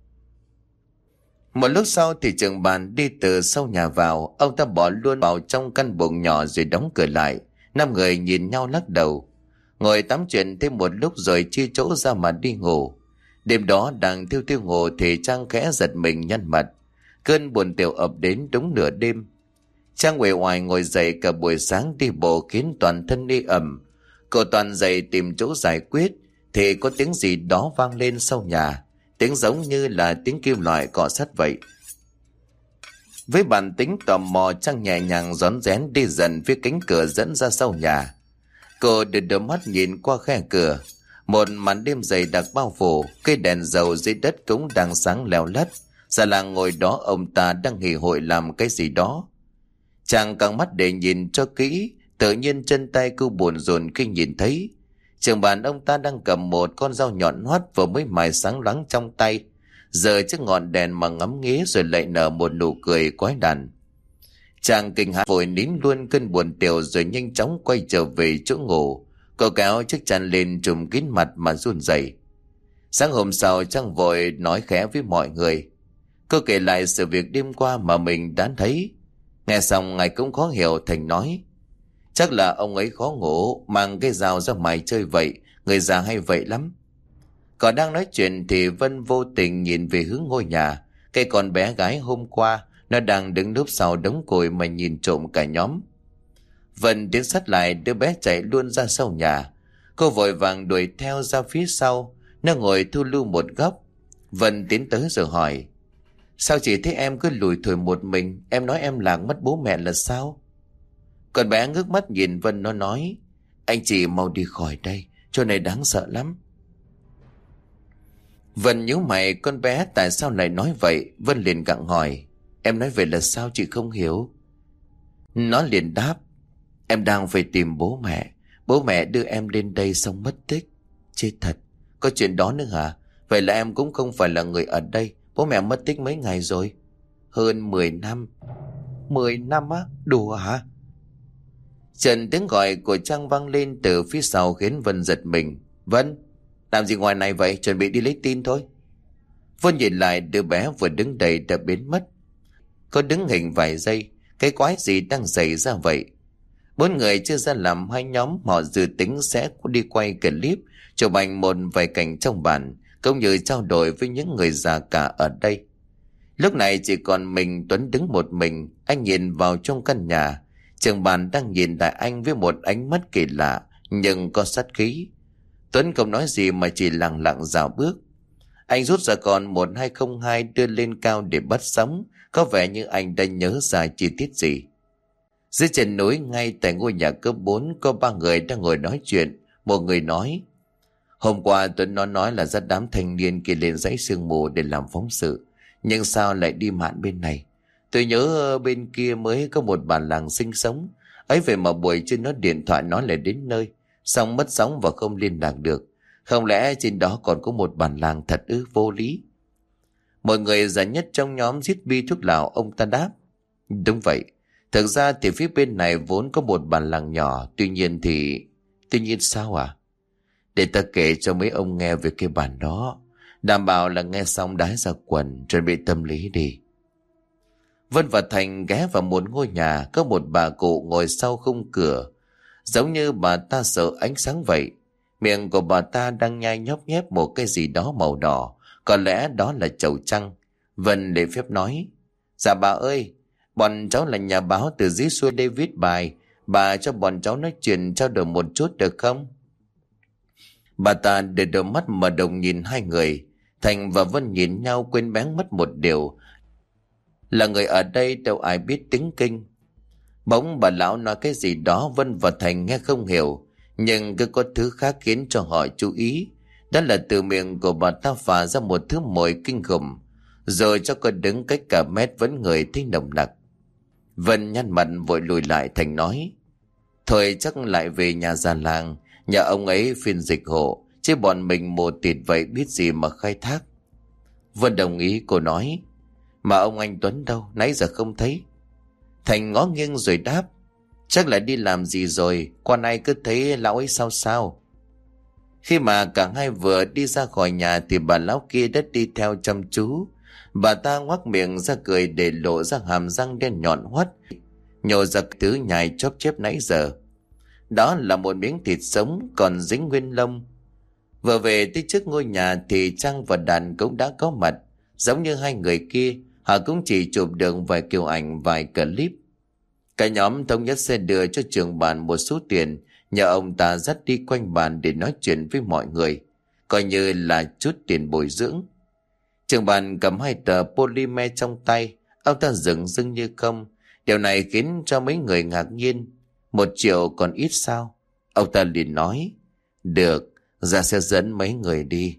Một lúc sau thì trưởng bàn đi từ sau nhà vào, ông ta bỏ luôn vào trong căn buồng nhỏ rồi đóng cửa lại. 5 người nhìn nhau lắc đầu, ngồi tám chuyện thêm một lúc rồi chia chỗ ra mà đi ngủ. Đêm đó đang thiêu thiêu ngủ thì Trang khẽ giật mình nhăn mặt. Cơn buồn tiểu ập đến đúng nửa đêm. Trang uể oải ngồi dậy, cả buổi sáng đi bộ khiến toàn thân ê ẩm. Cô toàn dậy tìm chỗ giải quyết thì có tiếng gì đó vang lên sau nhà, tiếng giống như là tiếng kim loại cọ sắt vậy. Với bản tính tò mò, Trang nhẹ nhàng rón rén đi dần phía cánh cửa dẫn ra sau nhà. Cô đưa mắt nhìn qua khe cửa, một màn đêm dày đặc bao phủ, cây đèn dầu dưới đất cũng đang sáng leo lắt. Già làng ngồi đó, ông ta đang hì hội làm cái gì đó. Chàng căng mắt để nhìn cho kỹ, tự nhiên chân tay cô buồn rộn khi nhìn thấy trường bàn ông ta đang cầm một con dao nhọn hoắt vừa mới mài sáng loáng trong tay, giờ chiếc ngọn đèn mà ngắm nghía rồi lại nở một nụ cười quái đản. Chàng kinh hãi vội nín luôn cơn buồn tiểu rồi nhanh chóng quay trở về chỗ ngủ. Cô kéo chiếc chăn lên trùm kín mặt mà run rẩy. Sáng hôm sau Chàng vội nói khẽ với mọi người. Cô kể lại sự việc đêm qua mà mình đã thấy. Nghe xong ngài cũng khó hiểu, Thành nói, chắc là ông ấy khó ngủ mang cái dao ra mài chơi vậy, người già hay vậy lắm. Còn đang nói chuyện thì Vân vô tình nhìn về hướng ngôi nhà. Cái con bé gái hôm qua nó đang đứng núp sau đống củi mà nhìn trộm cả nhóm. Vân tiến sát lại, đứa bé chạy luôn ra sau nhà. Cô vội vàng đuổi theo ra phía sau. Nó ngồi thu lưu một góc. Vân tiến tới rồi hỏi, sao chỉ thấy em cứ lủi thủi một mình? Em nói em lạc mất bố mẹ là sao? Con bé ngước mắt nhìn Vân, nó nói, anh chị mau đi khỏi đây, chỗ này đáng sợ lắm. Vân nhíu mày, con bé tại sao lại nói vậy? Vân liền gặng hỏi, em nói vậy là sao chị không hiểu? Nó liền đáp, em đang phải tìm bố mẹ. Bố mẹ đưa em lên đây xong mất tích. Chết thật, có chuyện đó nữa hả? Vậy là em cũng không phải là người ở đây. Bố mẹ mất tích mấy ngày rồi? Hơn 10 năm. 10 năm á? Đùa hả? Trần, tiếng gọi của Trang vang lên từ phía sau khiến Vân giật mình. Vân, làm gì ngoài này vậy? Chuẩn bị đi lấy tin thôi. Vân nhìn lại, đứa bé vừa đứng đầy đã biến mất. Cô đứng hình vài giây, cái quái gì đang xảy ra vậy? 4 người chia ra làm 2 nhóm, họ dự tính sẽ đi quay clip, chụp ảnh một vài cảnh trong bản, cũng như trao đổi với những người già cả ở đây. Lúc này chỉ còn mình Tuấn đứng một mình. Anh nhìn vào trong căn nhà. Trường bàn đang nhìn lại anh với một ánh mắt kỳ lạ nhưng có sát khí. Tuấn không nói gì mà chỉ lặng lặng dạo bước. Anh rút ra con 1202 đưa lên cao để bắt sóng. Có vẻ như anh đã nhớ ra chi tiết gì. Dưới chân núi ngay tại ngôi nhà cấp 4 có 3 người đang ngồi nói chuyện. Một người nói, hôm qua Tuấn nó nói là dắt đám thanh niên kia lên dãy sương mù để làm phóng sự, nhưng sao lại đi mạn bên này? Tôi nhớ bên kia mới có một bản làng sinh sống ấy, vậy mà buổi trưa nó điện thoại nói là đến nơi, xong mất sóng và không liên lạc được. Không lẽ trên đó còn có một bản làng? Thật ư, vô lý. Mọi người già nhất trong nhóm rít bi thuốc lào, ông ta đáp, đúng vậy. Thực ra thì phía bên này vốn có một bản làng nhỏ. Tuy nhiên sao à? Để ta kể cho mấy ông nghe về cái bản đó. Đảm bảo là nghe xong đái ra quần. Chuẩn bị tâm lý đi. Vân và Thành ghé vào một ngôi nhà. Có một bà cụ ngồi sau khung cửa, giống như bà ta sợ ánh sáng vậy. Miệng của bà ta đang nhai nhóp nhép một cái gì đó màu đỏ, có lẽ đó là chầu trăng. Vân lễ phép nói: Dạ bà ơi, bọn cháu là nhà báo từ dưới xuôi đây viết bài, bà cho bọn cháu nói chuyện trao đổi một chút được không? Bà ta để đôi mắt mở đồng nhìn hai người. Thành và Vân nhìn nhau quên bén mất một điều, là người ở đây đâu ai biết tiếng Kinh. Bỗng bà lão nói cái gì đó Vân và Thành nghe không hiểu, nhưng cứ có thứ khác khiến cho họ chú ý. Đó là từ miệng của bà ta phả ra một thứ mùi kinh khủng, rồi cho cô đứng cách cả mét vẫn người thấy nồng nặc. Vân nhăn mặt vội lùi lại. Thành nói: Thôi chắc lại về nhà già làng, nhà ông ấy phiên dịch hộ, chứ bọn mình mù tịt vậy biết gì mà khai thác. Vân đồng ý. Cô nói: Mà ông anh Tuấn đâu, nãy giờ không thấy. Thành ngó nghiêng rồi đáp: Chắc là đi làm gì rồi, qua nay cứ thấy lão ấy sao sao. Khi mà cả hai vừa đi ra khỏi nhà thì bà lão kia đã đi theo chăm chú. Bà ta ngoác miệng ra cười để lộ ra hàm răng đen nhọn hoắt, nhổ ra thứ nhai chóp chép nãy giờ. Đó là một miếng thịt sống còn dính nguyên lông. Vừa về tới trước ngôi nhà thì Trang và Đàn cũng đã có mặt. Giống như hai người kia, họ cũng chỉ chụp được vài kiểu ảnh, vài clip. Cả nhóm thống nhất sẽ đưa cho trưởng bản một số tiền, nhờ ông ta dắt đi quanh bản để nói chuyện với mọi người, coi như là chút tiền bồi dưỡng. Trưởng bản cầm hai tờ polymer trong tay, ông ta dửng dưng như không. Điều này khiến cho mấy người ngạc nhiên. 1 triệu còn ít sao? Ông ta liền nói: Được, ra sẽ dẫn mấy người đi.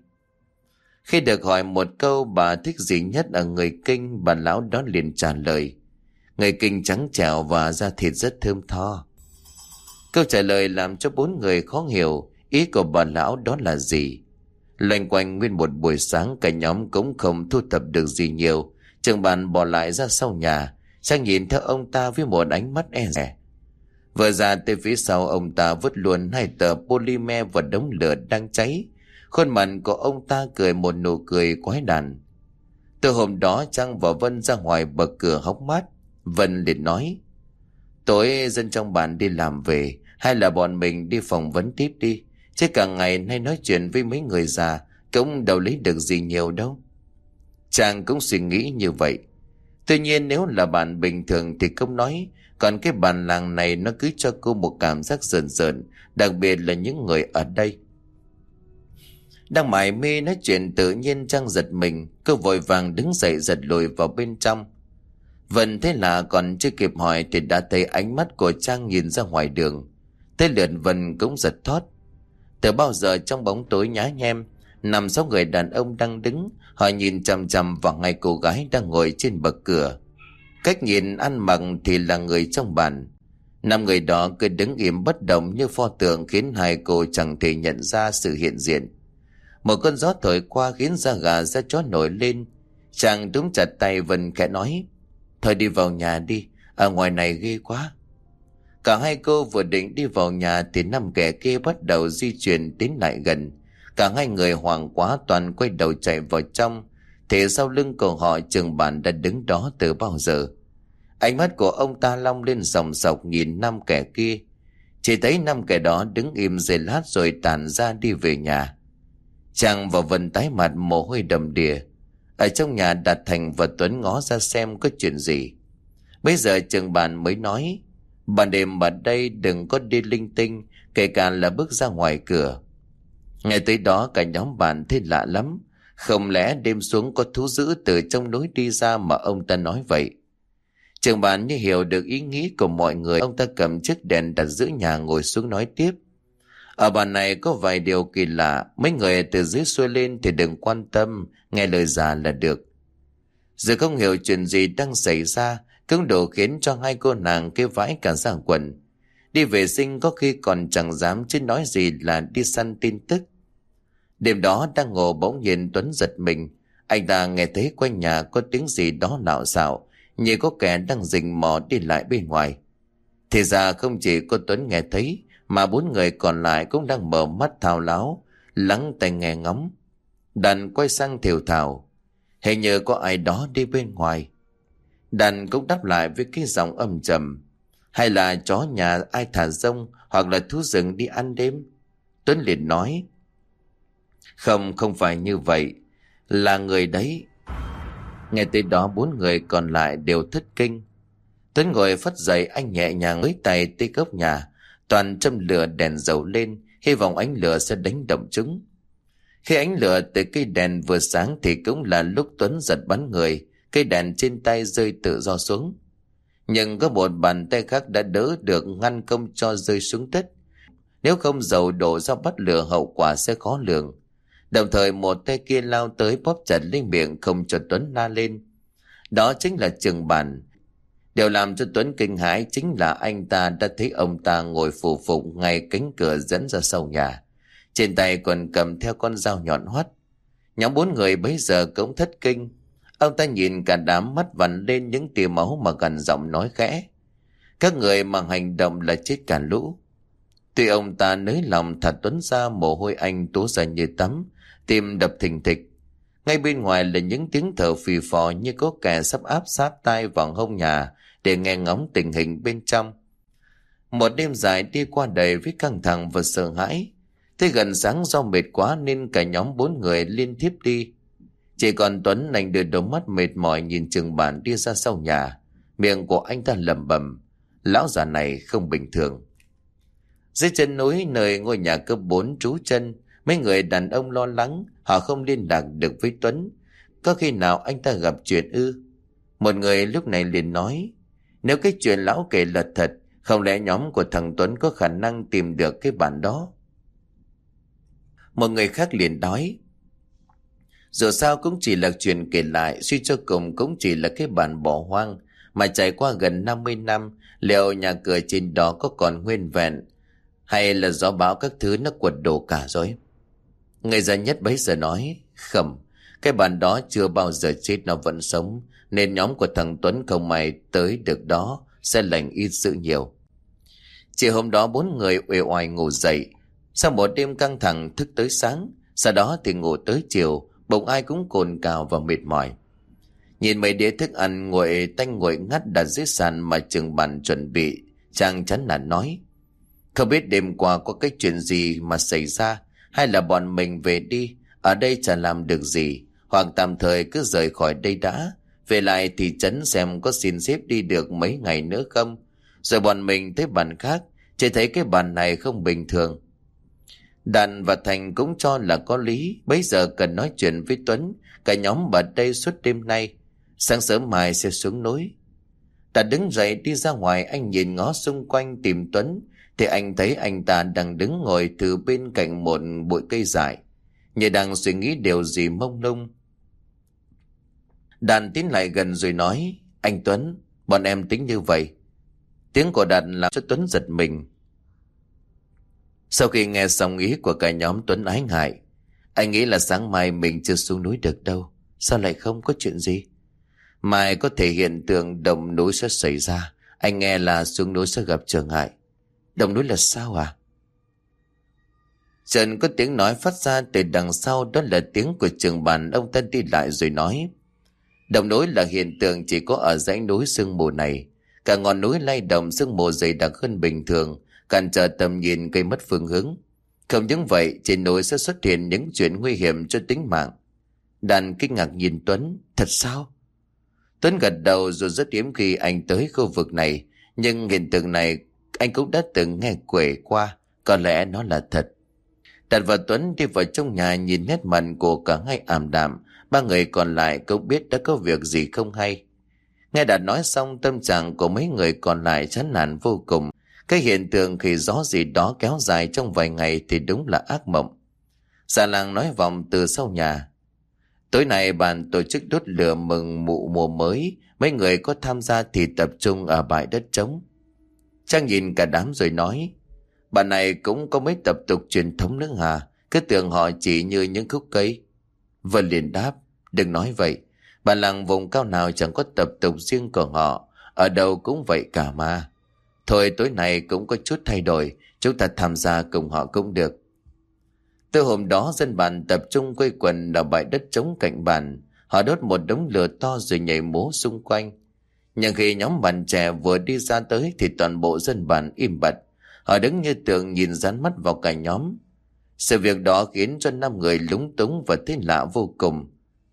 Khi được hỏi một câu bà thích gì nhất ở người Kinh, bà lão đó liền trả lời: Người Kinh trắng trẻo và da thịt rất thơm tho. Câu trả lời làm cho 4 người khó hiểu ý của bà lão đó là gì. Loanh quanh nguyên một buổi sáng, cả nhóm cũng không thu thập được gì nhiều. Trưởng bản bỏ lại ra sau nhà, Trang nhìn theo ông ta với một ánh mắt e dè. Vừa ra tới phía sau, ông ta vứt luôn 2 tờ polymer vào đống lửa đang cháy. Khuôn mặt của ông ta cười một nụ cười quái đản. Từ hôm đó Trang và Vân ra ngoài bậc cửa hóng mát. Vân liền nói: Tối dân trong bản đi làm về, hay là bọn mình đi phỏng vấn tiếp đi, chứ cả ngày nay nói chuyện với mấy người già cũng đâu lấy được gì nhiều đâu. Trang cũng suy nghĩ như vậy. Tuy nhiên nếu là bản bình thường thì không nói, còn cái bản làng này nó cứ cho cô một cảm giác rợn rợn, đặc biệt là những người ở đây. Đang mải mê nói chuyện, tự nhiên Trang giật mình. Cô vội vàng đứng dậy giật lùi vào bên trong. Vân thế là còn chưa kịp hỏi thì đã thấy ánh mắt của Trang nhìn ra ngoài đường. Thế lượt Vân cũng giật thót. Từ bao giờ trong bóng tối nhá nhem, 5-6 người đàn ông đang đứng. Họ nhìn chằm chằm vào ngay cô gái đang ngồi trên bậc cửa. Cách nhìn ăn mặc thì là người trong bản. 5 người đó cứ đứng im bất động như pho tượng, khiến hai cô chẳng thể nhận ra sự hiện diện. Một cơn gió thổi qua khiến da gà da chó nổi lên. Chàng túm chặt tay Vân khẽ nói: Thôi đi vào nhà đi, ở ngoài này ghê quá. Cả hai cô vừa định đi vào nhà thì 5 kẻ kia bắt đầu di chuyển tiến lại gần. Cả hai người hoảng quá toàn quay đầu chạy vào trong. Thì sau lưng của họ trưởng bản đã đứng đó từ bao giờ. Ánh mắt của ông ta long lên sòng sọc nhìn 5 kẻ kia. Chỉ thấy 5 kẻ đó đứng im giây lát rồi tản ra đi về nhà. Chàng và Vân tái mặt mồ hôi đầm đìa. Ở trong nhà Đạt Thành và Tuấn ngó ra xem có chuyện gì. Bây giờ trưởng bản mới nói: Ban đêm ở đây đừng có đi linh tinh, kể cả là bước ra ngoài cửa. Nghe tới đó cả nhóm bạn thấy lạ lắm. Không lẽ đêm xuống có thú dữ từ trong núi đi ra mà ông ta nói vậy? Trưởng bản như hiểu được ý nghĩ của mọi người, ông ta cầm chiếc đèn đặt giữa nhà ngồi xuống nói tiếp: Ở bản này có vài điều kỳ lạ, mấy người từ dưới xuôi lên thì đừng quan tâm, nghe lời già là được. Giờ không hiểu chuyện gì đang xảy ra, cũng đủ khiến cho hai cô nàng kêu vãi cả da quần. Đi vệ sinh có khi còn chẳng dám chứ nói gì là đi săn tin tức. Đêm đó đang ngồi bỗng nhiên Tuấn giật mình. Anh ta nghe thấy quanh nhà có tiếng gì đó lạo xạo, như có kẻ đang rình mò đi lại bên ngoài. Thì ra không chỉ có Tuấn nghe thấy, mà 4 người còn lại cũng đang mở mắt thao láo, lắng tai nghe ngóng. Đàn quay sang thều thào: Hình như có ai đó đi bên ngoài. Đàn cũng đáp lại với cái giọng âm trầm: Hay là chó nhà ai thả rông, hoặc là thú rừng đi ăn đêm? Tuấn liền nói: Không phải như vậy. Là người đấy. Nghe tới đó 4 người còn lại đều thất kinh. Tuấn ngồi phất dậy, anh nhẹ nhàng với tay tới góc nhà, toàn châm lửa đèn dầu lên, hy vọng ánh lửa sẽ đánh động chúng. Khi ánh lửa từ cây đèn vừa sáng thì cũng là lúc Tuấn giật bắn người, cây đèn trên tay rơi tự do xuống. Nhưng có một bàn tay khác đã đỡ được, ngăn không cho rơi xuống đất. Nếu không dầu đổ ra bắt lửa, hậu quả sẽ khó lường. Đồng thời một tay kia lao tới bóp chặt lấy miệng không cho Tuấn la lên. Đó chính là Trường Bản. Điều làm cho Tuấn kinh hãi chính là anh ta đã thấy ông ta ngồi phù phụng ngay cánh cửa dẫn ra sau nhà, trên tay còn cầm theo con dao nhọn hoắt. Nhóm 4 người bấy giờ cũng thất kinh. Ông ta nhìn cả đám, mắt vằn lên những tia máu mà gằn giọng nói khẽ: các người mà hành động là chết cả lũ. Tuy ông ta nới lòng thả Tuấn ra, mồ hôi anh túa ra như tắm, tim đập thình thịch. Ngay bên ngoài là những tiếng thở phì phò như có kẻ sắp áp sát tai vào hông nhà để nghe ngóng tình hình bên trong. Một đêm dài đi qua đầy với căng thẳng và sợ hãi. Thế gần sáng do mệt quá nên cả nhóm 4 người liên tiếp đi. Chỉ còn Tuấn, anh đưa đôi mắt mệt mỏi nhìn Trường Bản đi ra sau nhà. Miệng của anh ta lẩm bẩm: lão già này không bình thường. Dưới chân núi nơi ngôi nhà cấp 4 trú chân, mấy người đàn ông lo lắng, họ không liên lạc được với Tuấn. Có khi nào anh ta gặp chuyện ư? Một người lúc này liền nói: nếu cái chuyện lão kể là thật, không lẽ nhóm của thằng Tuấn có khả năng tìm được cái bản đó? Một người khác liền nói: dù sao cũng chỉ là chuyện kể lại, suy cho cùng cũng chỉ là cái bản bỏ hoang, mà trải qua gần 50 năm, liệu nhà cửa trên đó có còn nguyên vẹn, hay là gió bão các thứ nó quật đổ cả rồi? Người già nhất bấy giờ nói: khẩm, cái bản đó chưa bao giờ chết, nó vẫn sống, nên nhóm của thằng Tuấn không may tới được đó sẽ lành ít dữ nhiều. Chiều hôm đó 4 người uể oải ngủ dậy. Sau một đêm căng thẳng thức tới sáng, sau đó thì ngủ tới chiều, bỗng ai cũng cồn cào và mệt mỏi. Nhìn mấy đĩa thức ăn nguội tanh nguội ngắt đặt dưới sàn mà Trường Bản chuẩn bị, chàng chán nản nói: không biết đêm qua có cái chuyện gì mà xảy ra, hay là bọn mình về đi, ở đây chả làm được gì, hoặc tạm thời cứ rời khỏi đây đã, về lại thị trấn xem có xin xếp đi được mấy ngày nữa không, rồi bọn mình tới bàn khác, chỉ thấy cái bàn này không bình thường. Đàn và Thành cũng cho là có lý, bấy giờ cần nói chuyện với Tuấn, cả nhóm ở đây suốt đêm nay, sáng sớm mai sẽ xuống núi. Đạt đứng dậy đi ra ngoài, anh nhìn ngó xung quanh tìm Tuấn, thì anh thấy anh ta đang đứng ngồi từ bên cạnh một bụi cây dại, như đang suy nghĩ điều gì mông lung. Đàn tiến lại gần rồi nói: anh Tuấn, bọn em tính như vậy. Tiếng của Đạt làm cho Tuấn giật mình. Sau khi nghe xong ý của cả nhóm, Tuấn ái ngại: anh nghĩ là sáng mai mình chưa xuống núi được đâu. Sao lại không có chuyện gì? Mai có thể hiện tượng động núi sẽ xảy ra. Anh nghe là xuống núi sẽ gặp trở ngại. Động núi là sao à? Trần có tiếng nói phát ra từ đằng sau, đó là tiếng của Trường Bản. Ông ta đi lại rồi nói: động núi là hiện tượng chỉ có ở dãy núi sương mù này. Cả ngọn núi lay động, sương mù dày đặc hơn bình thường, cản trở tầm nhìn, gây mất phương hướng. Không những vậy, trên núi sẽ xuất hiện những chuyện nguy hiểm cho tính mạng. Đàn kinh ngạc nhìn Tuấn: thật sao? Tuấn gật đầu, rồi rất hiếm khi anh tới khu vực này, nhưng hiện tượng này anh cũng đã từng nghe quể qua, có lẽ nó là thật. Đạt và Tuấn đi vào trong nhà, nhìn nét mặt của cả hai ảm đạm, ba người còn lại cũng biết đã có việc gì không hay. Nghe Đạt nói xong, tâm trạng của mấy người còn lại chán nản vô cùng. Cái hiện tượng khi gió gì đó kéo dài trong vài ngày thì đúng là ác mộng. Già làng nói vọng từ sau nhà: tối nay bàn tổ chức đốt lửa mừng mùa mới, mấy người có tham gia thì tập trung ở bãi đất trống. Trang nhìn cả đám rồi nói: bà này cũng có mấy tập tục truyền thống nữa hả? Cứ tưởng họ chỉ như những khúc cây. Vân liền đáp: đừng nói vậy, bản làng vùng cao nào chẳng có tập tục riêng của họ, ở đâu cũng vậy cả mà. Thôi tối nay cũng có chút thay đổi, chúng ta tham gia cùng họ cũng được. Từ hôm đó dân bản tập trung quây quần ở bãi đất trống cạnh bản. Họ đốt một đống lửa to rồi nhảy múa xung quanh. Nhưng khi nhóm bạn trẻ vừa đi ra tới thì toàn bộ dân bản im bặt. Họ đứng như tượng nhìn dán mắt vào cả nhóm. Sự việc đó khiến cho 5 người lúng túng và thấy lạ vô cùng.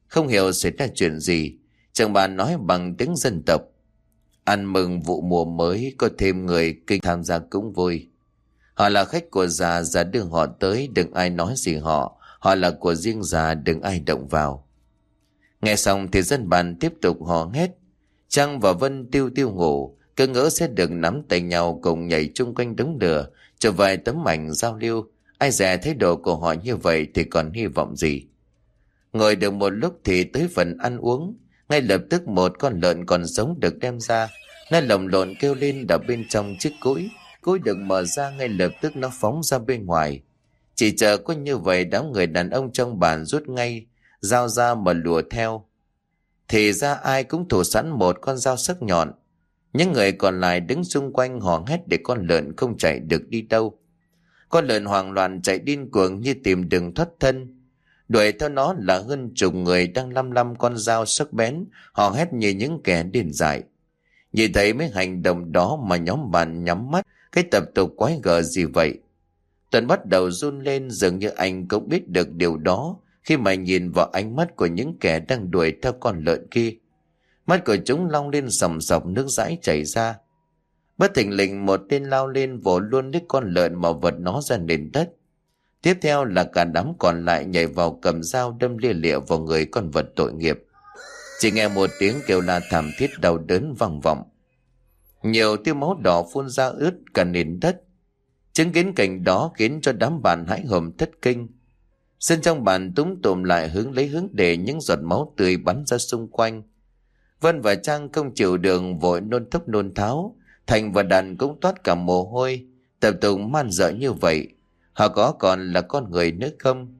Không hiểu xảy ra chuyện gì, chàng bà nói bằng tiếng dân tộc: ăn mừng vụ mùa mới, có thêm người kinh tham gia cũng vui. Họ là khách của già, già đưa họ tới, đừng ai nói gì họ. Họ là của riêng già, đừng ai động vào. Nghe xong thì dân bản tiếp tục hò hét. Trăng và Vân tiêu tiêu ngủ, cứ ngỡ sẽ được nắm tay nhau cùng nhảy chung quanh đống lửa, cho vài tấm ảnh giao lưu. Ai dè thấy đồ của họ như vậy thì còn hy vọng gì. Ngồi được một lúc thì tới phần ăn uống. Ngay lập tức một con lợn còn sống được đem ra. Nó lồng lộn kêu lên đập bên trong chiếc cối. Cối được mở ra, ngay lập tức nó phóng ra bên ngoài. Chỉ chờ có như vậy, đám người đàn ông trong bản rút ngay dao ra mà lùa theo. Thì ra ai cũng thủ sẵn một con dao sắc nhọn. Những người còn lại đứng xung quanh hò hét để con lợn không chạy được đi đâu. Con lợn hoảng loạn chạy điên cuồng như tìm đường thoát thân. Đuổi theo nó là hơn chục người đang lăm lăm con dao sắc bén, hò hét như những kẻ điên dại. Nhìn thấy mấy hành động đó mà nhóm bạn nhắm mắt. Cái tập tục quái gở gì vậy? Tuấn bắt đầu run lên, dường như anh cũng biết được điều đó khi mà nhìn vào ánh mắt của những kẻ đang đuổi theo con lợn kia. Mắt của chúng long lên sòng sọc, nước dãi chảy ra. Bất thình lình một tên lao lên vồ luôn đích con lợn mà vật nó ra nền đất. Tiếp theo là cả đám còn lại nhảy vào cầm dao đâm lia lịa vào người con vật tội nghiệp. Chỉ nghe một tiếng kêu la thảm thiết đau đớn vang vọng. Nhiều tia máu đỏ phun ra ướt cả nền đất. Chứng kiến cảnh đó khiến cho đám bạn hãi hùng thất kinh. Dân trong bản túm tụm lại hướng để những giọt máu tươi bắn ra xung quanh. Vân và Trang không chịu đường vội nôn thốc nôn tháo. Thành và Đàn cũng toát cả mồ hôi. Tập tục man dợ như vậy, họ có còn là con người nữa không?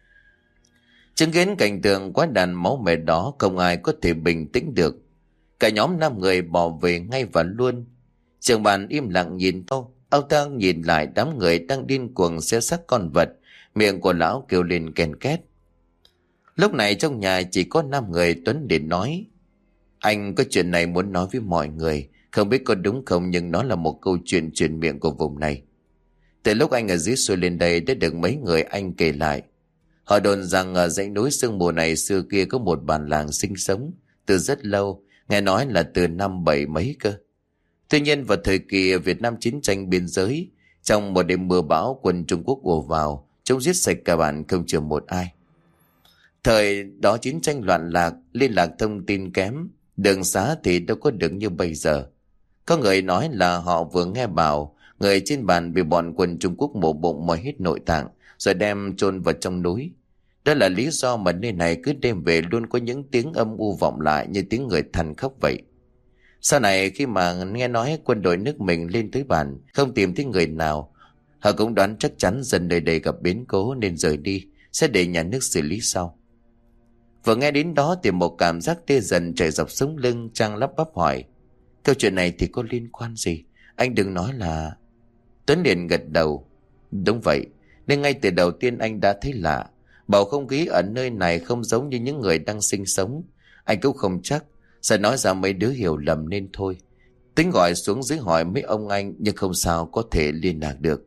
Chứng kiến cảnh tượng quái đàn máu mệt đó, không ai có thể bình tĩnh được. Cả nhóm 5 người bỏ về ngay và luôn. Trường bàn im lặng nhìn Âu. Âu ta nhìn lại đám người đang điên cuồng xé xác con vật. Miệng của lão kêu lên ken két. Lúc này trong nhà chỉ có 5 người. Tuấn đến nói: anh có chuyện này muốn nói với mọi người. Không biết có đúng không, nhưng nó là một câu chuyện truyền miệng của vùng này. Từ lúc anh ở dưới xuôi lên đây đã được mấy người anh kể lại. Họ đồn rằng ở dãy núi sương mù này xưa kia có một bản làng sinh sống từ rất lâu, nghe nói là từ năm 7 mấy cơ. Tuy nhiên vào thời kỳ Việt Nam chiến tranh biên giới, trong một đêm mưa bão, quân Trung Quốc ùa vào, chúng giết sạch cả bản không chừa một ai. Thời đó chiến tranh loạn lạc, liên lạc thông tin kém, đường xá thì đâu có được như bây giờ. Có người nói là họ vừa nghe bảo người trên bàn bị bọn quân Trung Quốc mổ bụng moi hết nội tạng rồi đem chôn vào trong núi. Đó là lý do mà nơi này cứ đêm về luôn có những tiếng âm u vọng lại như tiếng người than khóc vậy. Sau này khi mà nghe nói quân đội nước mình lên tới bản không tìm thấy người nào, họ cũng đoán chắc chắn dân nơi đây gặp biến cố nên rời đi, sẽ để nhà nước xử lý sau. Vừa nghe đến đó thì một cảm giác tê dần chạy dọc sống lưng. Trang lắp bắp hỏi: câu chuyện này thì có liên quan gì? Anh đừng nói là... Tuấn liền gật đầu: đúng vậy, nên ngay từ đầu tiên anh đã thấy lạ. Bầu không khí ở nơi này không giống như những người đang sinh sống. Anh cũng không chắc, sẽ nói ra mấy đứa hiểu lầm nên thôi. Tính gọi xuống dưới hỏi mấy ông anh, nhưng không sao có thể liên lạc được.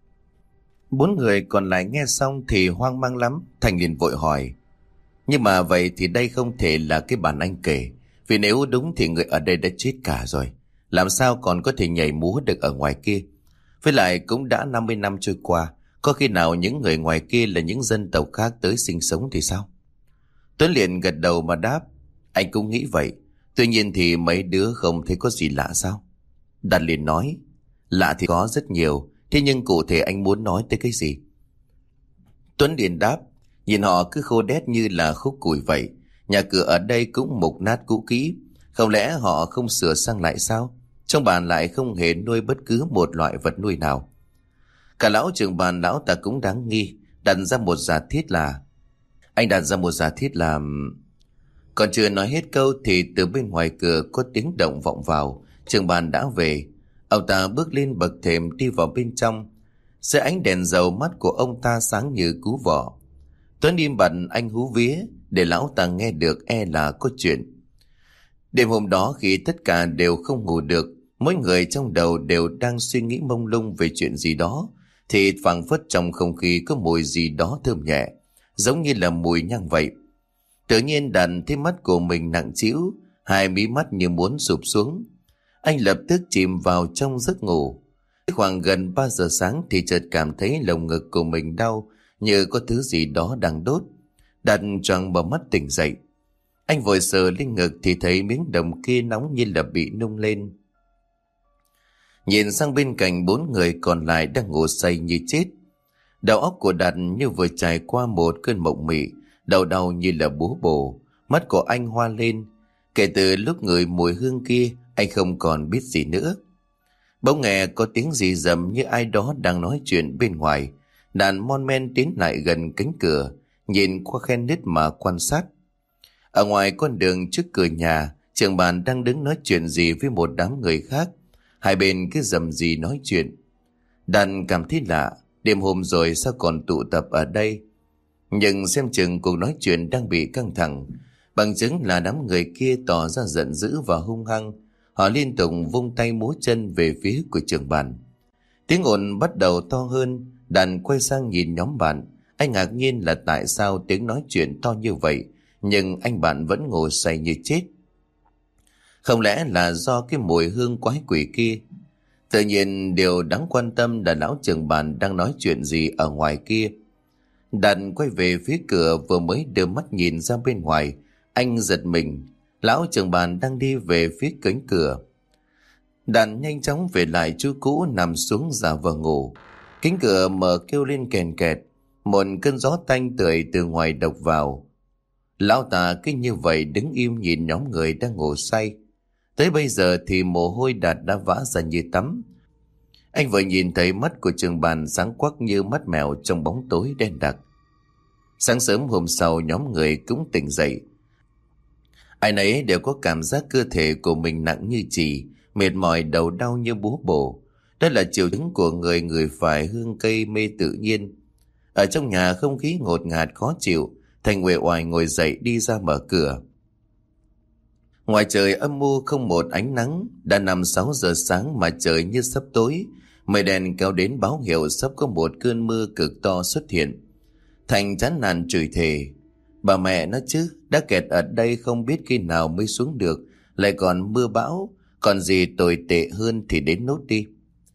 4 người còn lại nghe xong thì hoang mang lắm. Thành liền vội hỏi: nhưng mà vậy thì đây không thể là cái bản anh kể, vì nếu đúng thì người ở đây đã chết cả rồi. Làm sao còn có thể nhảy múa được ở ngoài kia? Với lại cũng đã 50 năm trôi qua, có khi nào những người ngoài kia là những dân tộc khác tới sinh sống thì sao? Tuấn liền gật đầu mà đáp: anh cũng nghĩ vậy. Tuy nhiên thì mấy đứa không thấy có gì lạ sao? Đạt liền nói: lạ thì có rất nhiều, thế nhưng cụ thể anh muốn nói tới cái gì? Tuấn liền đáp: nhìn họ cứ khô đét như là khúc củi vậy. Nhà cửa ở đây cũng mục nát cũ kỹ. Không lẽ họ không sửa sang lại sao? Trong bản lại không hề nuôi bất cứ một loại vật nuôi nào. Cả lão trưởng bản lão ta cũng đáng nghi, đặt ra một giả thiết là... Anh đặt ra một giả thiết là... Còn chưa nói hết câu thì từ bên ngoài cửa có tiếng động vọng vào. Trưởng bản đã về. Ông ta bước lên bậc thềm đi vào bên trong. Dưới ánh đèn dầu, mắt của ông ta sáng như cú vỏ. Tuấn im bặt anh hú vía để lão ta nghe được, e là có chuyện. Đêm hôm đó khi tất cả đều không ngủ được, mỗi người trong đầu đều đang suy nghĩ mông lung về chuyện gì đó, thì phảng phất trong không khí có mùi gì đó thơm nhẹ, giống như là mùi nhang vậy. Tự nhiên Đạt thấy mắt của mình nặng trĩu, hai mí mắt như muốn sụp xuống. Anh lập tức chìm vào trong giấc ngủ. Khoảng gần 3 giờ sáng thì chợt cảm thấy lồng ngực của mình đau, như có thứ gì đó đang đốt. Đạt choàng mở mắt tỉnh dậy. Anh vội sờ lên ngực thì thấy miếng đồng kia nóng như là bị nung lên. Nhìn sang bên cạnh 4 người còn lại đang ngủ say như chết. Đầu óc của Đạt như vừa trải qua một cơn mộng mị, đầu đau như là búa bổ, mắt của anh hoa lên. Kể từ lúc ngửi mùi hương kia, anh không còn biết gì nữa. Bỗng nghe có tiếng gì rầm như ai đó đang nói chuyện bên ngoài. Đạt mon men tiến lại gần cánh cửa, nhìn qua khe nứt mà quan sát. Ở ngoài con đường trước cửa nhà, trưởng bàn đang đứng nói chuyện gì với một đám người khác. Hai bên cứ rầm rì nói chuyện. Đạt cảm thấy lạ, đêm hôm rồi sao còn tụ tập ở đây. Nhưng xem chừng cuộc nói chuyện đang bị căng thẳng. Bằng chứng là đám người kia tỏ ra giận dữ và hung hăng. Họ liên tục vung tay múa chân về phía của trưởng bàn. Tiếng ồn bắt đầu to hơn. Đạt quay sang nhìn nhóm bạn. Anh ngạc nhiên là tại sao tiếng nói chuyện to như vậy, nhưng anh bạn vẫn ngồi say như chết. Không lẽ là do cái mùi hương quái quỷ kia? Tự nhiên điều đáng quan tâm là lão trưởng bàn đang nói chuyện gì ở ngoài kia. Đạt quay về phía cửa, vừa mới đưa mắt nhìn ra bên ngoài, anh giật mình. Lão trưởng bàn đang đi về phía cánh cửa. Đạt nhanh chóng về lại chỗ cũ, nằm xuống giả vờ ngủ. Cánh cửa mở kêu lên kèn kẹt. Một cơn gió tanh tưởi từ ngoài độc vào. Lão ta cứ như vậy đứng im nhìn nhóm người đang ngủ say. Tới bây giờ thì mồ hôi Đạt đã vã ra như tắm. Anh vừa nhìn thấy mắt của trưởng bàn sáng quắc như mắt mèo trong bóng tối đen đặc. Sáng sớm hôm sau, nhóm người cũng tỉnh dậy. Ai nấy đều có cảm giác cơ thể của mình nặng như chì, mệt mỏi, đầu đau như búa bổ. Đó là triệu chứng của người ngửi phải hương cây mê tự nhiên. Ở trong nhà không khí ngột ngạt khó chịu, Thành uể oải ngồi dậy đi ra mở cửa. Ngoài trời âm u không một ánh nắng, đã 5-6 giờ sáng mà trời như sắp tối. Mây đen kéo đến báo hiệu sắp có một cơn mưa cực to xuất hiện. Thành chán nản chửi thề: bà mẹ nó chứ, đã kẹt ở đây không biết khi nào mới xuống được, lại còn mưa bão, còn gì tồi tệ hơn thì đến nốt đi.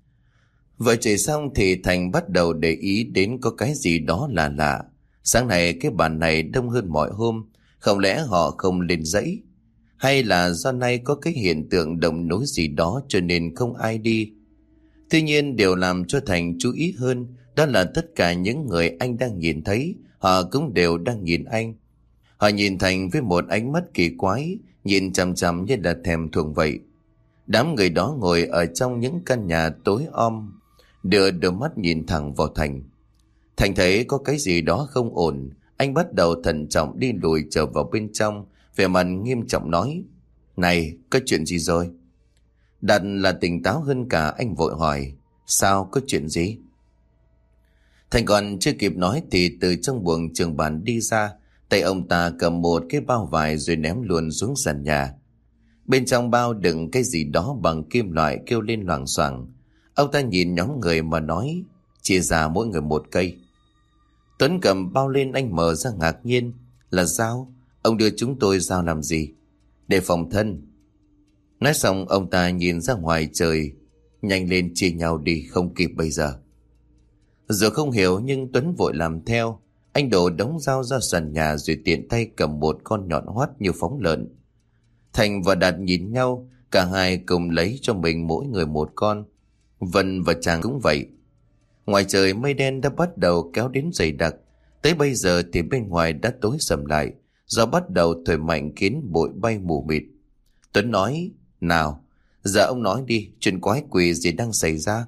Vừa chửi xong thì Thành bắt đầu để ý đến có cái gì đó lạ lạ. Sáng nay cái bàn này đông hơn mọi hôm, không lẽ họ không lên dãy? Hay là do nay có cái hiện tượng động nối gì đó cho nên không ai đi? Tuy nhiên điều làm cho Thành chú ý hơn đó là tất cả những người anh đang nhìn thấy, họ cũng đều đang nhìn anh. Họ nhìn Thành với một ánh mắt kỳ quái, nhìn chằm chằm như là thèm thuồng vậy. Đám người đó ngồi ở trong những căn nhà tối om, đưa đôi mắt nhìn thẳng vào Thành. Thành thấy có cái gì đó không ổn, anh bắt đầu thận trọng đi lùi trở vào bên trong, vẻ mặt nghiêm trọng nói: này, có chuyện gì rồi? Đạt là tỉnh táo hơn cả, anh vội hỏi: sao, có chuyện gì? Thành còn chưa kịp nói thì từ trong buồng trường bàn đi ra, tay ông ta cầm một cái bao vải rồi ném luôn xuống sàn nhà. Bên trong bao đựng cái gì đó bằng kim loại kêu lên loảng xoảng. Ông ta nhìn nhóm người mà nói: chia ra mỗi người một cây. Tuấn cầm bao lên, anh mở ra ngạc nhiên: là dao? Ông đưa chúng tôi dao làm gì? Để phòng thân. Nói xong ông ta nhìn ra ngoài trời: nhanh lên chia nhau đi, không kịp bây giờ. Giờ không hiểu nhưng Tuấn vội làm theo. Anh đổ đống dao ra sàn nhà rồi tiện tay cầm một con nhọn hoắt như phóng lợn. Thành và Đạt nhìn nhau, cả hai cùng lấy cho mình mỗi người một con. Vân và chàng cũng vậy. Ngoài trời mây đen đã bắt đầu kéo đến dày đặc. Tới bây giờ thì bên ngoài đã tối sầm lại, gió bắt đầu thổi mạnh khiến bụi bay mù mịt. Tuấn nói: nào, giờ ông nói đi, chuyện quái quỷ gì đang xảy ra?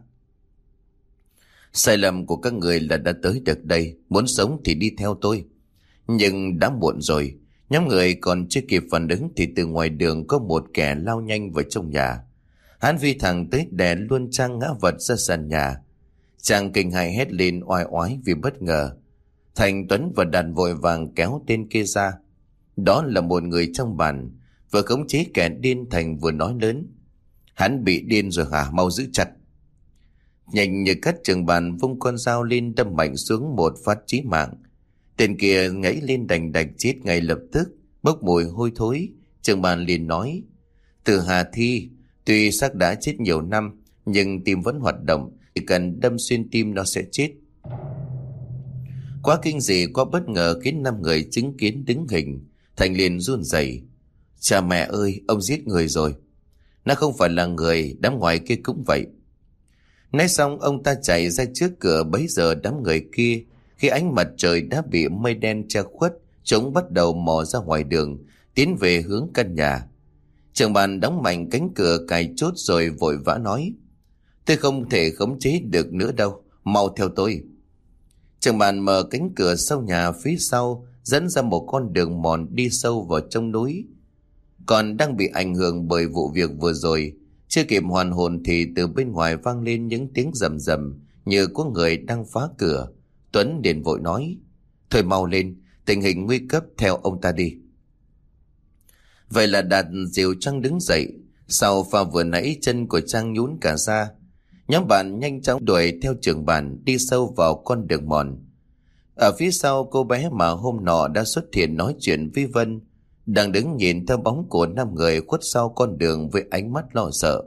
Sai lầm của các người là đã tới được đây, muốn sống thì đi theo tôi. Nhưng đã muộn rồi. Nhóm người còn chưa kịp phản ứng thì từ ngoài đường có một kẻ lao nhanh vào trong nhà. Hắn phi thẳng tới đè luôn Trang ngã vật ra sàn nhà. Trang kinh hãi hét lên oai oái vì bất ngờ. Thành, Tuấn và Đạt vội vàng kéo tên kia ra. Đó là một người trong bàn, vừa khống chế kẻ điên. Thành vừa nói lớn: hắn bị điên rồi hả? Mau giữ chặt. Nhanh như cắt, trưởng bàn vung con dao lên đâm mạnh xuống một phát chí mạng. Tên kia ngẫy lên đành đạch chết ngay lập tức, bốc mùi hôi thối. Trưởng bàn liền nói: Từ Hà Thi, tuy xác đã chết nhiều năm, nhưng tim vẫn hoạt động, chỉ cần đâm xuyên tim nó sẽ chết. Quá kinh dị, quá bất ngờ khiến 5 người chứng kiến đứng hình. Thành liền run rẩy: Cha mẹ ơi, ông giết người rồi. Nó không phải là người, đám ngoài kia cũng vậy. Nói xong ông ta chạy ra trước cửa. Bấy giờ đám người kia, khi ánh mặt trời đã bị mây đen che khuất, chúng bắt đầu mò ra ngoài đường, tiến về hướng căn nhà. Trưởng bàn đóng mạnh cánh cửa cài chốt rồi vội vã nói: Tôi không thể khống chế được nữa đâu, mau theo tôi. Trưởng bàn mở cánh cửa sau nhà phía sau, dẫn ra một con đường mòn đi sâu vào trong núi. Còn đang bị ảnh hưởng bởi vụ việc vừa rồi, chưa kịp hoàn hồn thì từ bên ngoài vang lên những tiếng rầm rầm như có người đang phá cửa. Tuấn liền vội nói: Thôi mau lên, tình hình nguy cấp, theo ông ta đi. Vậy là Đạt dìu Trang đứng dậy. Sau pha vừa nãy chân của Trang nhún cả ra. Nhóm bạn nhanh chóng đuổi theo trưởng bản đi sâu vào con đường mòn. Ở phía sau, cô bé mà hôm nọ đã xuất hiện nói chuyện với Vân đang đứng nhìn theo bóng của 5 người khuất sau con đường với ánh mắt lo sợ.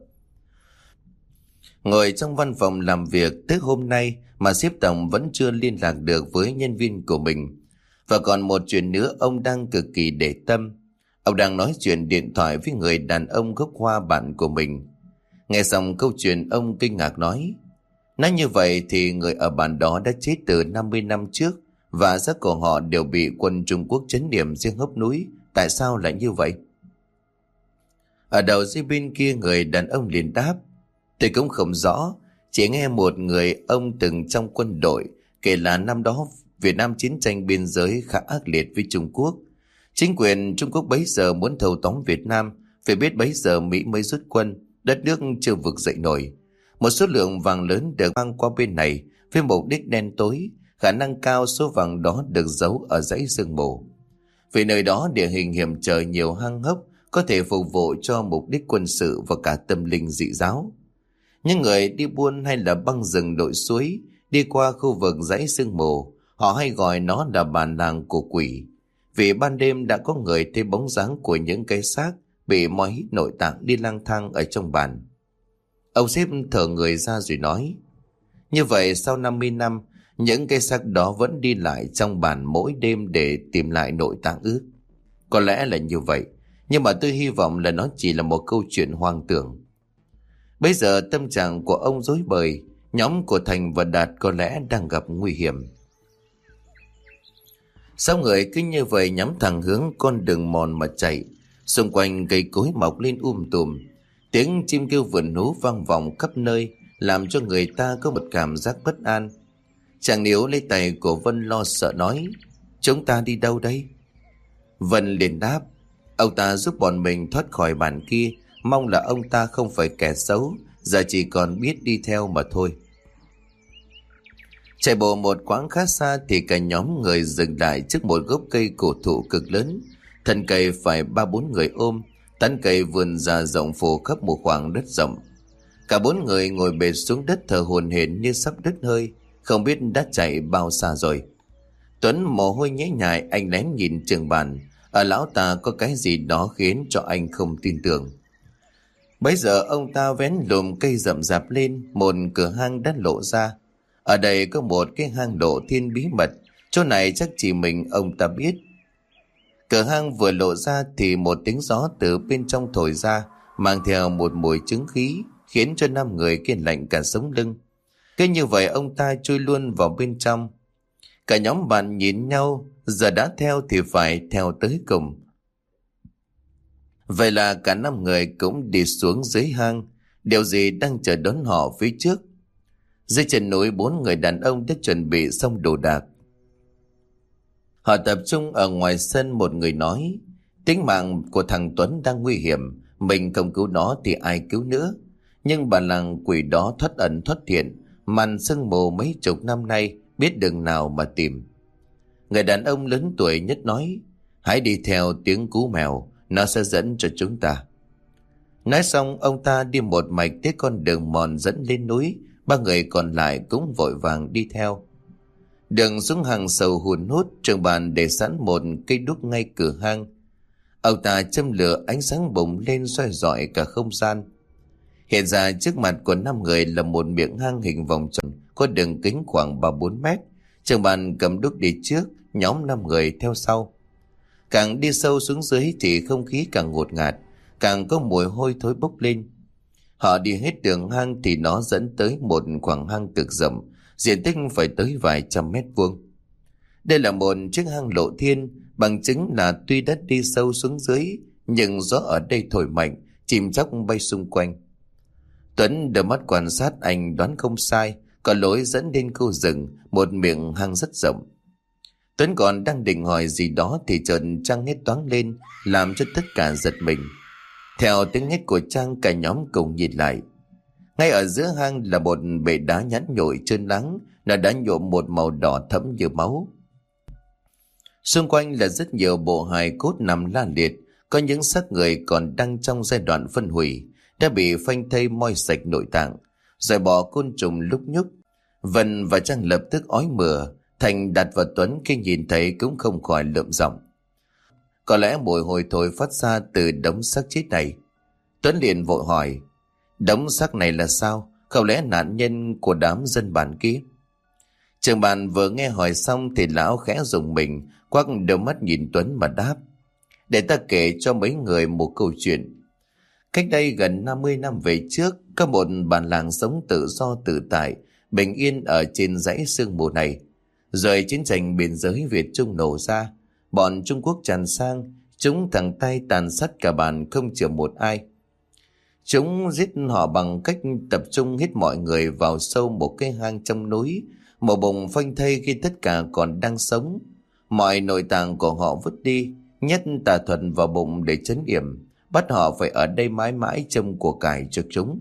Ngồi trong văn phòng làm việc tới hôm nay mà sếp tổng vẫn chưa liên lạc được với nhân viên của mình. Và còn một chuyện nữa ông đang cực kỳ để tâm. Ông đang nói chuyện điện thoại với người đàn ông gốc Hoa bạn của mình. Nghe xong câu chuyện, ông kinh ngạc nói: Nói như vậy thì người ở bản đó đã chết từ 50 năm trước, và xác của họ đều bị quân Trung Quốc trấn điểm riêng hốc núi. Tại sao lại như vậy? Ở đầu dây bên kia người đàn ông liền đáp: Tôi cũng không rõ, chỉ nghe một người ông từng trong quân đội kể là năm đó Việt Nam chiến tranh biên giới khá ác liệt với Trung Quốc. Chính quyền Trung Quốc bấy giờ muốn thâu tóm Việt Nam, phải biết bấy giờ Mỹ mới rút quân, đất nước chưa vực dậy nổi. Một số lượng vàng lớn được mang qua bên này với mục đích đen tối, khả năng cao số vàng đó được giấu ở dãy sương mù. Vì nơi đó địa hình hiểm trở, nhiều hang hốc, có thể phục vụ cho mục đích quân sự và cả tâm linh dị giáo. Những người đi buôn hay là băng rừng lội suối đi qua khu vực dãy sương mù, họ hay gọi nó là bản làng của quỷ. Vì ban đêm đã có người thấy bóng dáng của những cái xác bị moi hít nội tạng đi lang thang ở trong bản. Ông sếp thở người ra rồi nói: Như vậy sau 50 năm, những cái xác đó vẫn đi lại trong bản mỗi đêm để tìm lại nội tạng ư? Có lẽ là như vậy, nhưng mà tôi hy vọng là nó chỉ là một câu chuyện hoang tưởng. Bây giờ tâm trạng của ông rối bời, nhóm của Thành và Đạt có lẽ đang gặp nguy hiểm. 6 người cứ như vậy nhắm thẳng hướng con đường mòn mà chạy. Xung quanh cây cối mọc lên tùm, tiếng chim kêu vườn hú vang vọng khắp nơi, làm cho người ta có một cảm giác bất an. Chàng Níu lấy tay của Vân lo sợ nói: Chúng ta đi đâu đây? Vân liền đáp: Ông ta giúp bọn mình thoát khỏi bản kia, mong là ông ta không phải kẻ xấu, giờ chỉ còn biết đi theo mà thôi. Chạy bộ một quãng khá xa thì cả nhóm người dừng lại trước một gốc cây cổ thụ cực lớn. Thân cây phải 3-4 người ôm, tán cây vươn ra rộng phủ khắp một khoảng đất rộng. Cả 4 người ngồi bệt xuống đất thở hổn hển như sắp đứt hơi, không biết đã chạy bao xa rồi. Tuấn mồ hôi nhễ nhại, anh lén nhìn Trường Bàn. Ở lão ta có cái gì đó khiến cho anh không tin tưởng. Bấy giờ ông ta vén lùm cây rậm rạp lên, một cửa hang đã lộ ra. Ở đây có một cái hang lộ thiên bí mật, chỗ này chắc chỉ mình ông ta biết. Cửa hang vừa lộ ra thì một tiếng gió từ bên trong thổi ra, mang theo một mùi chứng khí, khiến cho 5 người kia lạnh cả sống lưng. Cứ như vậy ông ta chui luôn vào bên trong. Cả nhóm bạn nhìn nhau, giờ đã theo thì phải theo tới cùng. Vậy là cả 5 người cũng đi xuống dưới hang. Điều gì đang chờ đón họ phía trước? Dưới chân núi, 4 người đàn ông đã chuẩn bị xong đồ đạc. Họ tập trung ở ngoài sân. Một người nói: Tính mạng của thằng Tuấn đang nguy hiểm, mình không cứu nó thì ai cứu nữa. Nhưng bản làng quỷ đó thoát ẩn thoát hiện, màn sương mù mấy chục năm nay, biết đường nào mà tìm. Người đàn ông lớn tuổi nhất nói: Hãy đi theo tiếng cú mèo, nó sẽ dẫn cho chúng ta. Nói xong ông ta đi một mạch tới con đường mòn dẫn lên núi. 3 người còn lại cũng vội vàng đi theo. Đường xuống hang sâu hun hút, trưởng bàn để sẵn một cây đuốc ngay cửa hang. Ông ta châm lửa, ánh sáng bùng lên soi rọi cả không gian. Hiện ra trước mặt của 5 người là một miệng hang hình vòng tròn có đường kính khoảng 3-4 mét. Trưởng bàn cầm đuốc đi trước, nhóm 5 người theo sau. Càng đi sâu xuống dưới thì không khí càng ngột ngạt, càng có mùi hôi thối bốc lên. Họ đi hết đường hang thì nó dẫn tới một khoảng hang cực rộng, diện tích phải tới vài trăm mét vuông. Đây là một chiếc hang lộ thiên, bằng chứng là tuy đất đi sâu xuống dưới, nhưng gió ở đây thổi mạnh, chim chóc bay xung quanh. Tuấn đưa mắt quan sát, anh đoán không sai, có lối dẫn đến khu rừng, một miệng hang rất rộng. Tuấn còn đang định hỏi gì đó thì chợt Trang hét toáng lên, làm cho tất cả giật mình. Theo tiếng hét của Trang, cả nhóm cùng nhìn lại. Ngay ở giữa hang là một bệ đá nhẵn nhội trơn láng, nó đã nhuộm một màu đỏ thẫm như máu. Xung quanh là rất nhiều bộ hài cốt nằm la liệt, có những xác người còn đang trong giai đoạn phân hủy, đã bị phanh thây moi sạch nội tạng, rồi bỏ côn trùng lúc nhúc. Vân và Trang lập tức ói mửa. Thành, Đạt và Tuấn khi nhìn thấy cũng không khỏi lượm giọng. Có lẽ mùi hôi thối phát ra từ đống xác chết này. Tuấn liền vội hỏi, đống xác này là sao? Không lẽ nạn nhân của đám dân bản kia? Trưởng bàn vừa nghe hỏi xong thì lão khẽ rùng mình, quắc đôi mắt nhìn Tuấn mà đáp, để ta kể cho mấy người một câu chuyện. Cách đây gần 50 năm về trước, có một bản làng sống tự do tự tại, bình yên ở trên dãy sương mù này. Rồi chiến tranh biên giới Việt Trung nổ ra, bọn Trung Quốc tràn sang, chúng thẳng tay tàn sát cả bản không chừa một ai. Chúng giết họ bằng cách tập trung hết mọi người vào sâu một cái hang trong núi, một bụng phanh thây khi tất cả còn đang sống. Mọi nội tạng của họ vứt đi, nhét tà thuật vào bụng để trấn yểm, bắt họ phải ở đây mãi mãi trông của cải cho chúng.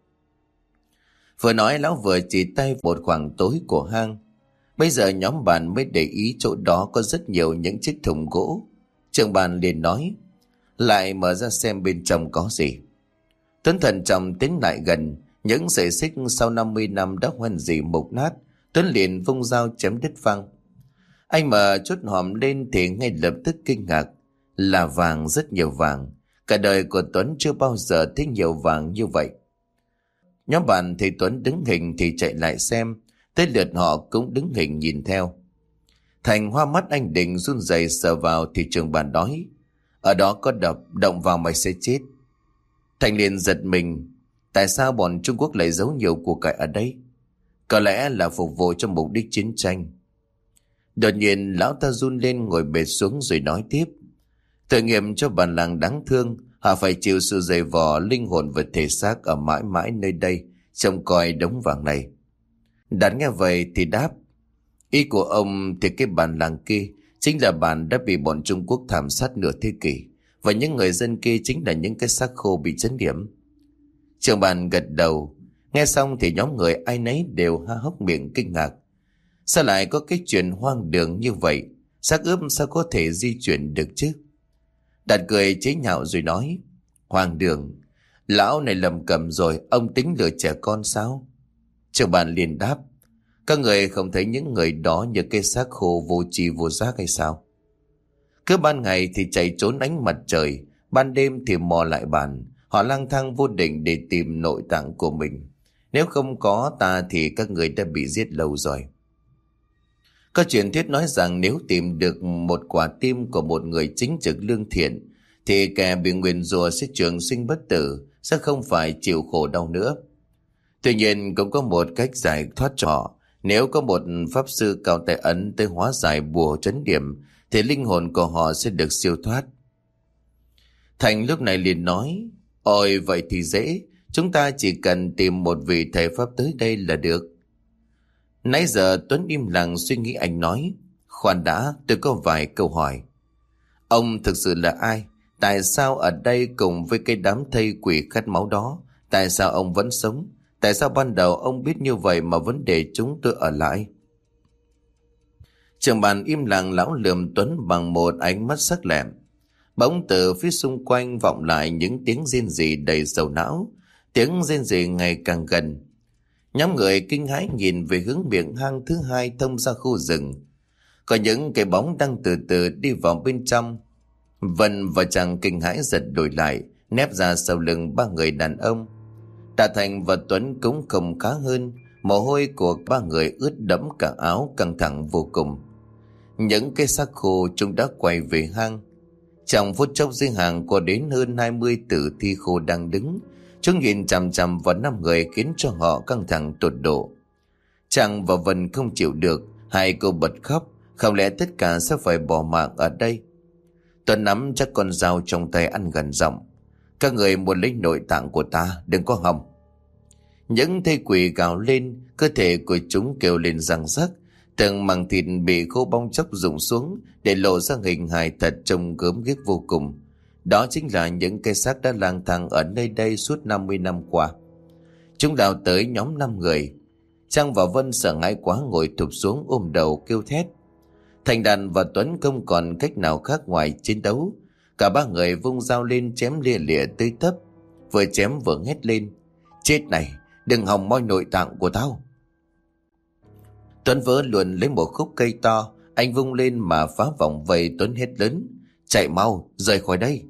Vừa nói lão vừa chỉ tay một khoảng tối của hang. Bây giờ nhóm bạn mới để ý chỗ đó có rất nhiều những chiếc thùng gỗ. Trưởng bàn liền nói, lại mở ra xem bên trong có gì. Tuấn thận trọng tiến lại gần, những sợi xích sau 50 năm đã hoen rỉ mục nát. Tuấn liền vung dao chém đứt phăng. Anh mở chốt hòm lên thì ngay lập tức kinh ngạc, là vàng, rất nhiều vàng. Cả đời của Tuấn chưa bao giờ thấy nhiều vàng như vậy. Nhóm bạn thấy Tuấn đứng hình thì chạy lại xem, tới lượt họ cũng đứng hình nhìn theo. Thành hoa mắt, anh định run rẩy sờ vào thì trưởng bàn nói, ở đó có đập, động vào mày sẽ chết. Thành liền giật mình, tại sao bọn Trung Quốc lại giấu nhiều của cải ở đây? Có lẽ là phục vụ cho mục đích chiến tranh. Đột nhiên lão ta run lên, ngồi bệt xuống rồi nói tiếp, tội nghiệp cho bản làng đáng thương, họ phải chịu sự dày vò linh hồn và thể xác ở mãi mãi nơi đây, trông coi đống vàng này. Đạt nghe vậy thì đáp, ý của ông thì cái bản làng kia chính là bản đã bị bọn Trung Quốc thảm sát nửa thế kỷ, và những người dân kia chính là những cái xác khô bị chấn điểm. Trưởng bàn gật đầu. Nghe xong thì nhóm người ai nấy đều há hốc miệng kinh ngạc. Sao lại có cái chuyện hoang đường như vậy? Xác ướp sao có thể di chuyển được chứ? Đạt cười chế nhạo rồi nói, hoang đường? Lão này lầm cầm rồi, ông tính lừa trẻ con sao? Trưởng bàn liền đáp, các người không thấy những người đó như cái xác khô vô tri vô giác hay sao? Cứ ban ngày thì chạy trốn ánh mặt trời, ban đêm thì mò lại bàn. Họ lang thang vô định để tìm nội tạng của mình. Nếu không có ta thì các người đã bị giết lâu rồi. Có truyền thuyết nói rằng nếu tìm được một quả tim của một người chính trực lương thiện thì kẻ bị nguyền rủa sẽ trường sinh bất tử, sẽ không phải chịu khổ đau nữa. Tuy nhiên cũng có một cách giải thoát cho họ. Nếu có một pháp sư cao tay ấn tới hóa giải bùa trấn điểm thì linh hồn của họ sẽ được siêu thoát. Thành lúc này liền nói, ôi vậy thì dễ, chúng ta chỉ cần tìm một vị thầy pháp tới đây là được. Nãy giờ Tuấn im lặng suy nghĩ. Anh nói, khoan đã, tôi có vài câu hỏi. Ông thực sự là ai? Tại sao ở đây cùng với cái đám thây quỷ khát máu đó? Tại sao ông vẫn sống? Tại sao ban đầu ông biết như vậy mà vẫn để chúng tôi ở lại? Trưởng bàn im lặng, lão lườm Tuấn bằng một ánh mắt sắc lẹm. Bỗng từ phía xung quanh vọng lại những tiếng rên rỉ đầy sầu não. Tiếng rên rỉ ngày càng gần. Nhóm người kinh hãi nhìn về hướng miệng hang thứ hai thông ra khu rừng. Có những cái bóng đang từ từ đi vào bên trong. Vân và chàng kinh hãi giật đổi lại, nép ra sau lưng ba người đàn ông. Tạ Thành và Tuấn cũng không khá hơn, mồ hôi của ba người ướt đẫm cả áo, căng thẳng vô cùng. Những cái xác khô chúng đã quay về hang. Trong phút chốc dưới hàng có đến hơn 20 tử thi khô đang đứng. Chúng nhìn chằm chằm vào 5 người khiến cho họ căng thẳng tột độ. Chàng và Vân không chịu được, hai cô bật khóc. Không lẽ tất cả sẽ phải bỏ mạng ở đây? Tuấn nắm chắc con dao trong tay ăn gần giọng: các người muốn lấy nội tạng của ta, đừng có hòng. Những thây quỷ gào lên, cơ thể của chúng kêu lên răng rắc. Từng mảng thịt bị khô bong chóc rụng xuống để lộ ra hình hài thật trông gớm ghiếc vô cùng. Đó chính là những cái xác đã lang thang ở nơi đây suốt 50 năm qua. Chúng đào tới nhóm 5 người. Trang và Vân sợ hãi quá ngồi thụp xuống ôm đầu kêu thét. Thành Đạt và Tuấn không còn cách nào khác ngoài chiến đấu. Cả ba người vung dao lên chém lia lịa tơi tấp. Vừa chém vừa hét lên: chết này, đừng hòng moi nội tạng của tao. Tuấn vỡ luôn lấy một khúc cây to, anh vung lên mà phá vòng vây. Tuấn hét lớn: chạy mau, rời khỏi đây.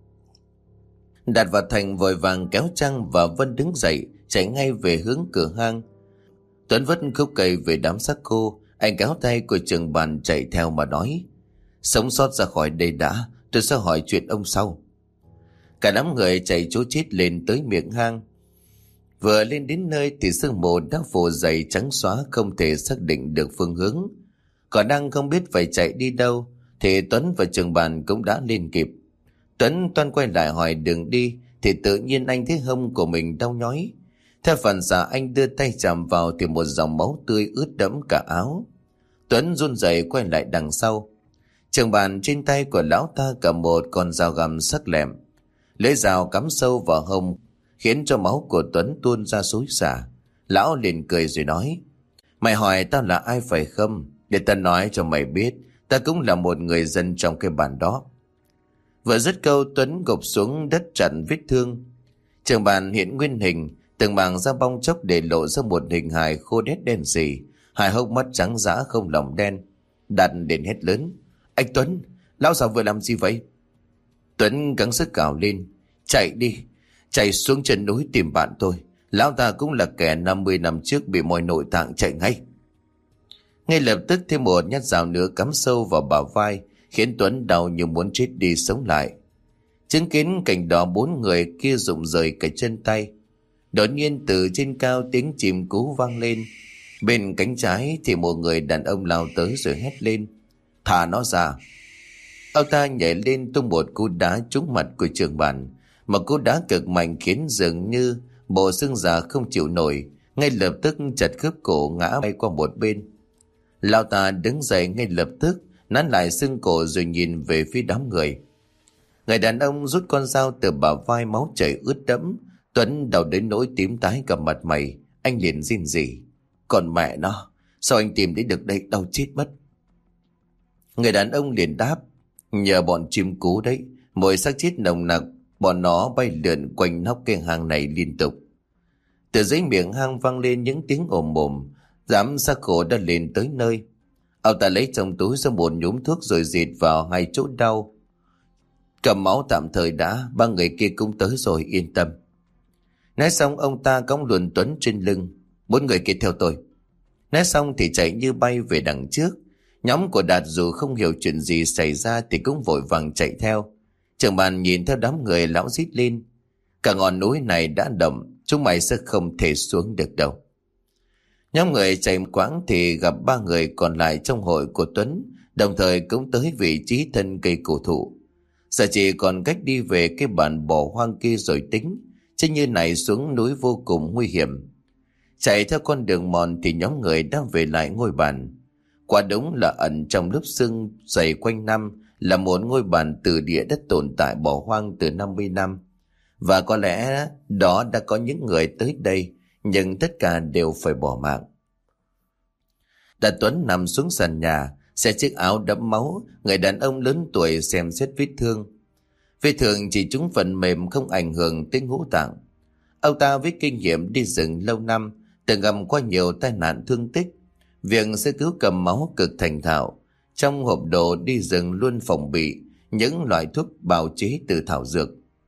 Đạt và Thành vội vàng kéo Trang và Vân đứng dậy, chạy ngay về hướng cửa hang. Tuấn vứt khúc cây về đám xác khô, anh kéo tay của Trường Bàn chạy theo mà nói: sống sót ra khỏi đây đã, tôi sẽ hỏi chuyện ông sau. Cả đám người chạy trối chết lên tới miệng hang. Vừa lên đến nơi thì sương mù đã phủ dày trắng xóa, không thể xác định được phương hướng. Còn đang không biết phải chạy đi đâu thì Tuấn và Trường Bàn cũng đã lên kịp. Tuấn toan quay lại hỏi đường đi thì tự nhiên anh thấy hông của mình đau nhói. Theo phản xạ anh đưa tay chạm vào thì một dòng máu tươi ướt đẫm cả áo. Tuấn run rẩy quay lại đằng sau. Trường Bàn trên tay của lão ta cầm một con dao găm sắc lẹm. Lưỡi dao cắm sâu vào hông khiến cho máu của Tuấn tuôn ra xối xả. Lão liền cười rồi nói: mày hỏi tao là ai phải không? Để tao nói cho mày biết, ta cũng là một người dân trong cái bản đó. Vừa dứt câu, Tuấn gục xuống đất chặn vết thương. Trường Bàn hiện nguyên hình, từng mảng da bong chóc để lộ ra một hình hài khô đét đen sì, hai hốc mắt trắng dã không lòng đen. Đạt đến hét lớn: anh Tuấn, lão già vừa làm gì vậy? Tuấn gắng sức cào lên: chạy đi, chạy xuống chân núi tìm bạn tôi. Lão ta cũng là kẻ 50 năm trước bị moi nội tạng, chạy ngay. Ngay lập tức thêm một nhát dao nữa cắm sâu vào bả vai, khiến Tuấn đau như muốn chết đi sống lại. Chứng kiến cảnh đó, 4 người kia rụng rời cả chân tay. Đột nhiên từ trên cao tiếng chim cú vang lên. Bên cánh trái thì một người đàn ông lao tới rồi hét lên: thả nó ra. Ông ta nhảy lên tung một cú đá trúng mặt của Trường Bàn. Một cú đá cực mạnh khiến dường như bộ xương già không chịu nổi, ngay lập tức chặt khớp cổ ngã bay qua một bên. Lão ta đứng dậy ngay lập tức, nắn lại xương cổ rồi nhìn về phía đám người. Người đàn ông rút con dao từ bả vai, máu chảy ướt đẫm. Tuấn đau đến nỗi tím tái cả mặt mày. Anh liền rên rỉ: còn mẹ nó, sao anh tìm đến được đây, đau chết mất. Người đàn ông liền đáp: nhờ bọn chim cú đấy, mùi xác chết nồng nặc, bọn nó bay lượn quanh nóc cái hang này liên tục. Từ dưới miệng hang vang lên những tiếng ồm ồm. Giám xác khổ đã lên tới nơi. Ông ta lấy trong túi ra một nhúm thuốc rồi dịt vào hai chỗ đau. Cầm máu tạm thời đã, 3 người kia cũng tới rồi, yên tâm. Nói xong ông ta cõng luồn Tuấn trên lưng: 4 người kia theo tôi. Nói xong thì chạy như bay về đằng trước. Nhóm của Đạt dù không hiểu chuyện gì xảy ra thì cũng vội vàng chạy theo. Trường Bàn nhìn theo đám người, lão rít lên: cả ngọn núi này đã động, chúng mày sẽ không thể xuống được đâu. Nhóm người chạy quãng thì gặp 3 người còn lại trong hội của Tuấn, đồng thời cũng tới vị trí thân cây cổ thụ. Giờ chỉ còn cách đi về cái bản bỏ hoang kia rồi tính, chứ như này xuống núi vô cùng nguy hiểm. Chạy theo con đường mòn thì nhóm người đang về lại ngôi bản. Quả đúng là ẩn trong lớp sương dày quanh năm là một ngôi bản từ địa đất tồn tại bỏ hoang từ 50 năm. Và có lẽ đó đã có những người tới đây, nhưng tất cả đều phải bỏ mạng. Đạt Tuấn nằm xuống sàn nhà, xẻ chiếc áo đẫm máu. Người đàn ông lớn tuổi xem xét vết thương. Vết thương chỉ trúng phần mềm, không ảnh hưởng tới ngũ tạng. Ông ta với kinh nghiệm đi rừng lâu năm, từng gặp qua nhiều tai nạn thương tích. Việc sơ cứu cầm máu cực thành thạo. Trong hộp đồ đi rừng luôn phòng bị những loại thuốc bào chế từ thảo dược.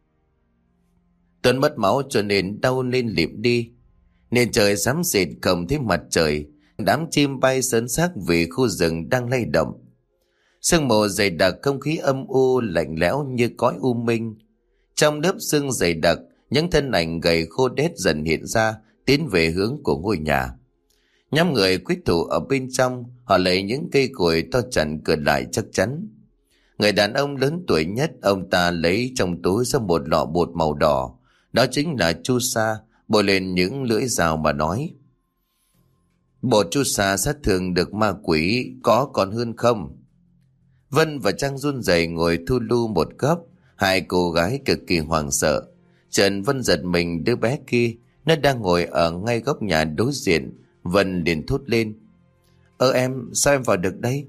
Tuấn mất máu cho nên đau lên lịm đi. Nên trời xám xịt không thấy mặt trời. Đám chim bay sớn xác vì khu rừng đang lay động. Sương mù dày đặc, không khí âm u lạnh lẽo như cõi u minh. Trong lớp sương dày đặc, những thân ảnh gầy khô đét dần hiện ra, tiến về hướng của ngôi nhà. Nhóm người quyết thủ ở bên trong, họ lấy những cây củi to chặn cửa lại chắc chắn. Người đàn ông lớn tuổi nhất, ông ta lấy trong túi ra một lọ bột màu đỏ, đó chính là chu sa, bôi lên những lưỡi dao mà nói: bột chu sa sát thương được ma quỷ, có còn hơn không? Vân và Trang run rẩy ngồi thu lu một góc, hai cô gái cực kỳ hoảng sợ. Trần Vân giật mình đứa bé kia, nó đang ngồi ở ngay góc nhà đối diện. Vân liền thốt lên: em, sao em vào được đây?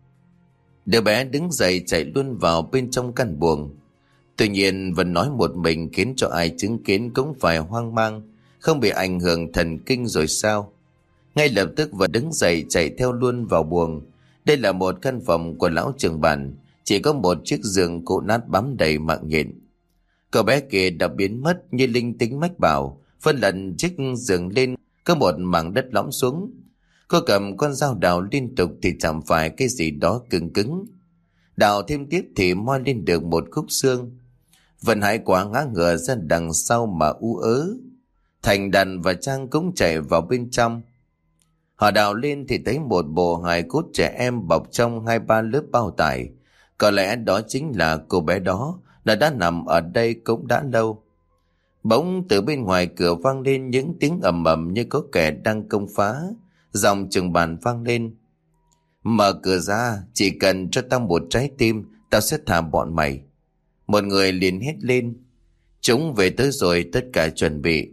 Đứa bé đứng dậy chạy luôn vào bên trong căn buồng. Tuy nhiên Vân nói một mình khiến cho ai chứng kiến cũng phải hoang mang, không bị ảnh hưởng thần kinh rồi sao? Ngay lập tức Vân đứng dậy chạy theo luôn vào buồng. Đây là một căn phòng của lão trưởng bản, chỉ có một chiếc giường cũ nát bám đầy mạng nhện. Cậu bé kia đã biến mất như linh tính mách bảo. Phân lần chiếc giường lên, có một mảng đất lõm xuống. Cô cầm con dao đào liên tục thì chạm phải cái gì đó cứng cứng. Đào thêm tiếp thì moi lên được một khúc xương. Vân hãi quá ngã ngửa ra đằng sau mà ú ớ. Thành, Đàn và Trang cũng chạy vào bên trong. Họ đào lên thì thấy một bộ hài cốt trẻ em bọc trong 2-3 lớp bao tải. Có lẽ đó chính là cô bé đó, đã nằm ở đây cũng đã lâu. Bỗng từ bên ngoài cửa vang lên những tiếng ầm ầm như có kẻ đang công phá. Giọng trưởng bản vang lên: mở cửa ra, chỉ cần cho tao một trái tim, tao sẽ thả bọn mày. Một người liền hét lên: chúng về tới rồi, tất cả chuẩn bị.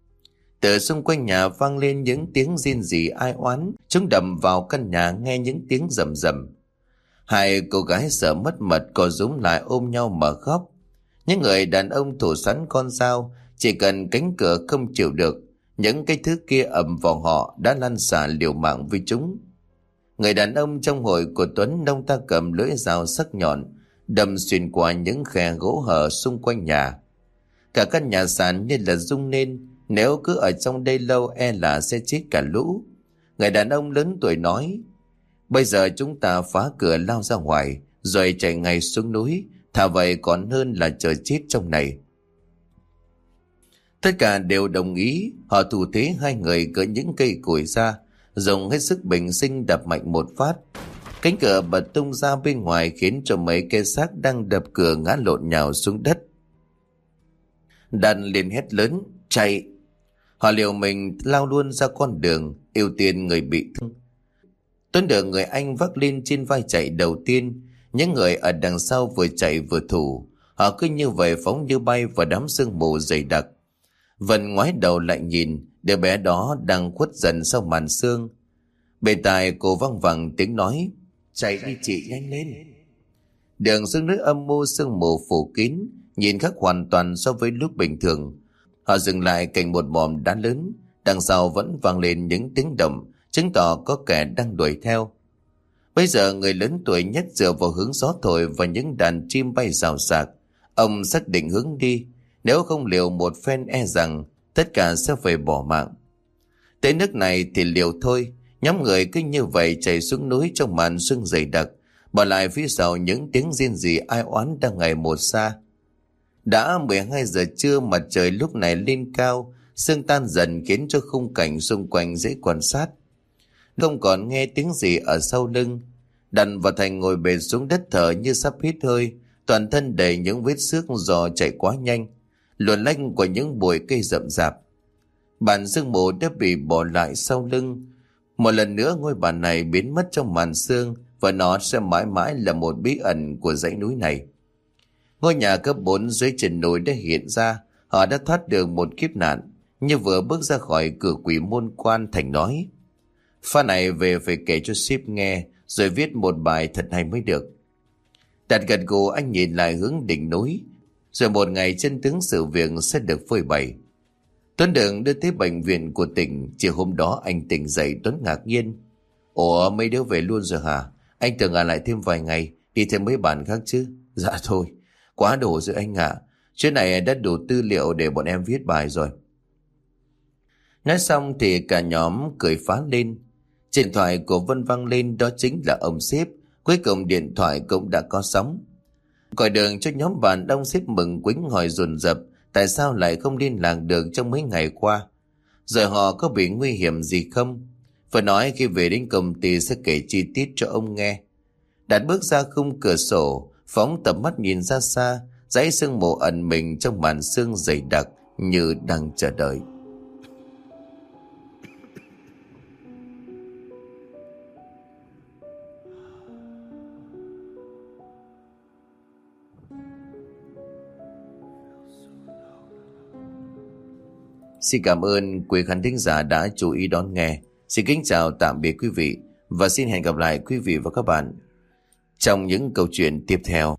Từ xung quanh nhà vang lên những tiếng rên rỉ ai oán. Chúng đầm vào căn nhà nghe những tiếng rầm rầm. Hai cô gái sợ mất mật co rúm lại ôm nhau mà khóc. Những người đàn ông thủ sẵn con dao, chỉ cần cánh cửa không chịu được, những cái thứ kia ầm vào họ đã lăn xả liều mạng với chúng. Người đàn ông trong hội của Tuấn, ông ta cầm lưỡi dao sắc nhọn đâm xuyên qua những khe gỗ hở xung quanh nhà. Cả căn nhà sàn như là rung lên, nếu cứ ở trong đây lâu e là sẽ chết cả lũ. Người đàn ông lớn tuổi nói: bây giờ chúng ta phá cửa lao ra ngoài, rồi chạy ngay xuống núi, thà vậy còn hơn là chờ chết trong này. Tất cả đều đồng ý. Họ thủ thế hai người gỡ những cây củi ra, dùng hết sức bình sinh đập mạnh một phát. Cánh cửa bật tung ra bên ngoài, khiến cho mấy cây xác đang đập cửa ngã lộn nhào xuống đất. Đàn liền hét lớn: chạy! Họ liều mình lao luôn ra con đường, ưu tiên người bị thương. Tuấn được người anh vác lên trên vai chạy đầu tiên. Những người ở đằng sau vừa chạy vừa thủ. Họ cứ như vậy phóng như bay vào đám sương mù dày đặc. Vân ngoái đầu lại nhìn, đứa bé đó đang khuất dần sau màn sương. Bên tai cô văng vẳng tiếng nói: chạy đi chị, nhanh lên. Đường xuống núi âm mưu sương mù phủ kín, nhìn khác hoàn toàn so với lúc bình thường. Họ dừng lại cạnh một mỏm đá lớn, đằng sau vẫn vang lên những tiếng động, chứng tỏ có kẻ đang đuổi theo. Bây giờ người lớn tuổi nhất dựa vào hướng gió thổi và những đàn chim bay rào rạc. Ông xác định hướng đi, nếu không liều một phen e rằng tất cả sẽ phải bỏ mạng. Tới nước này thì liều thôi. Nhóm người cứ như vậy chạy xuống núi trong màn sương dày đặc, bỏ lại phía sau những tiếng rên rỉ ai oán đang ngày một xa. Đã 12 giờ trưa, mặt trời lúc này lên cao, sương tan dần khiến cho khung cảnh xung quanh dễ quan sát. Không còn nghe tiếng gì ở sau lưng. Đàn và Thành ngồi bệt xuống đất thở như sắp hít hơi, toàn thân đầy những vết xước do chạy quá nhanh, luồn lách của những bụi cây rậm rạp. Bàn sương mù đã bị bỏ lại sau lưng. Một lần nữa ngôi bàn này biến mất trong màn sương, và nó sẽ mãi mãi là một bí ẩn của dãy núi này. Ngôi nhà cấp 4 dưới chân núi đã hiện ra. Họ đã thoát được một kiếp nạn. Như vừa bước ra khỏi cửa quỷ môn quan, Thành nói: pha này về phải kể cho sếp nghe, rồi viết một bài thật hay mới được. Đạt gật gù, anh nhìn lại hướng đỉnh núi. Rồi một ngày chân tướng sự việc sẽ được phơi bày. Tuấn được đưa tới bệnh viện của tỉnh. Chiều hôm đó anh tỉnh dậy, Tuấn ngạc nhiên. Ủa, mấy đứa về luôn rồi hả? Anh tưởng ở lại thêm vài ngày, đi thêm mấy bạn khác chứ. Dạ thôi, quá đủ rồi anh ạ. Chuyện này đã đủ tư liệu để bọn em viết bài rồi. Nói xong thì cả nhóm cười phá lên. Điện thoại của Vân vang lên, đó chính là ông sếp. Cuối cùng điện thoại cũng đã có sóng. Gọi đường cho nhóm bạn, đông sếp mừng quýnh hỏi dồn dập tại sao lại không liên lạc được trong mấy ngày qua. Rồi họ có bị nguy hiểm gì không? Vừa nói khi về đến công ty sẽ kể chi tiết cho ông nghe. Đạt bước ra khung cửa sổ, phóng tầm mắt nhìn ra xa, dãy sương mù ẩn mình trong màn sương dày đặc như đang chờ đợi. Xin cảm ơn quý khán thính giả đã chú ý đón nghe. Xin kính chào tạm biệt quý vị và xin hẹn gặp lại quý vị và các bạn trong những câu chuyện tiếp theo.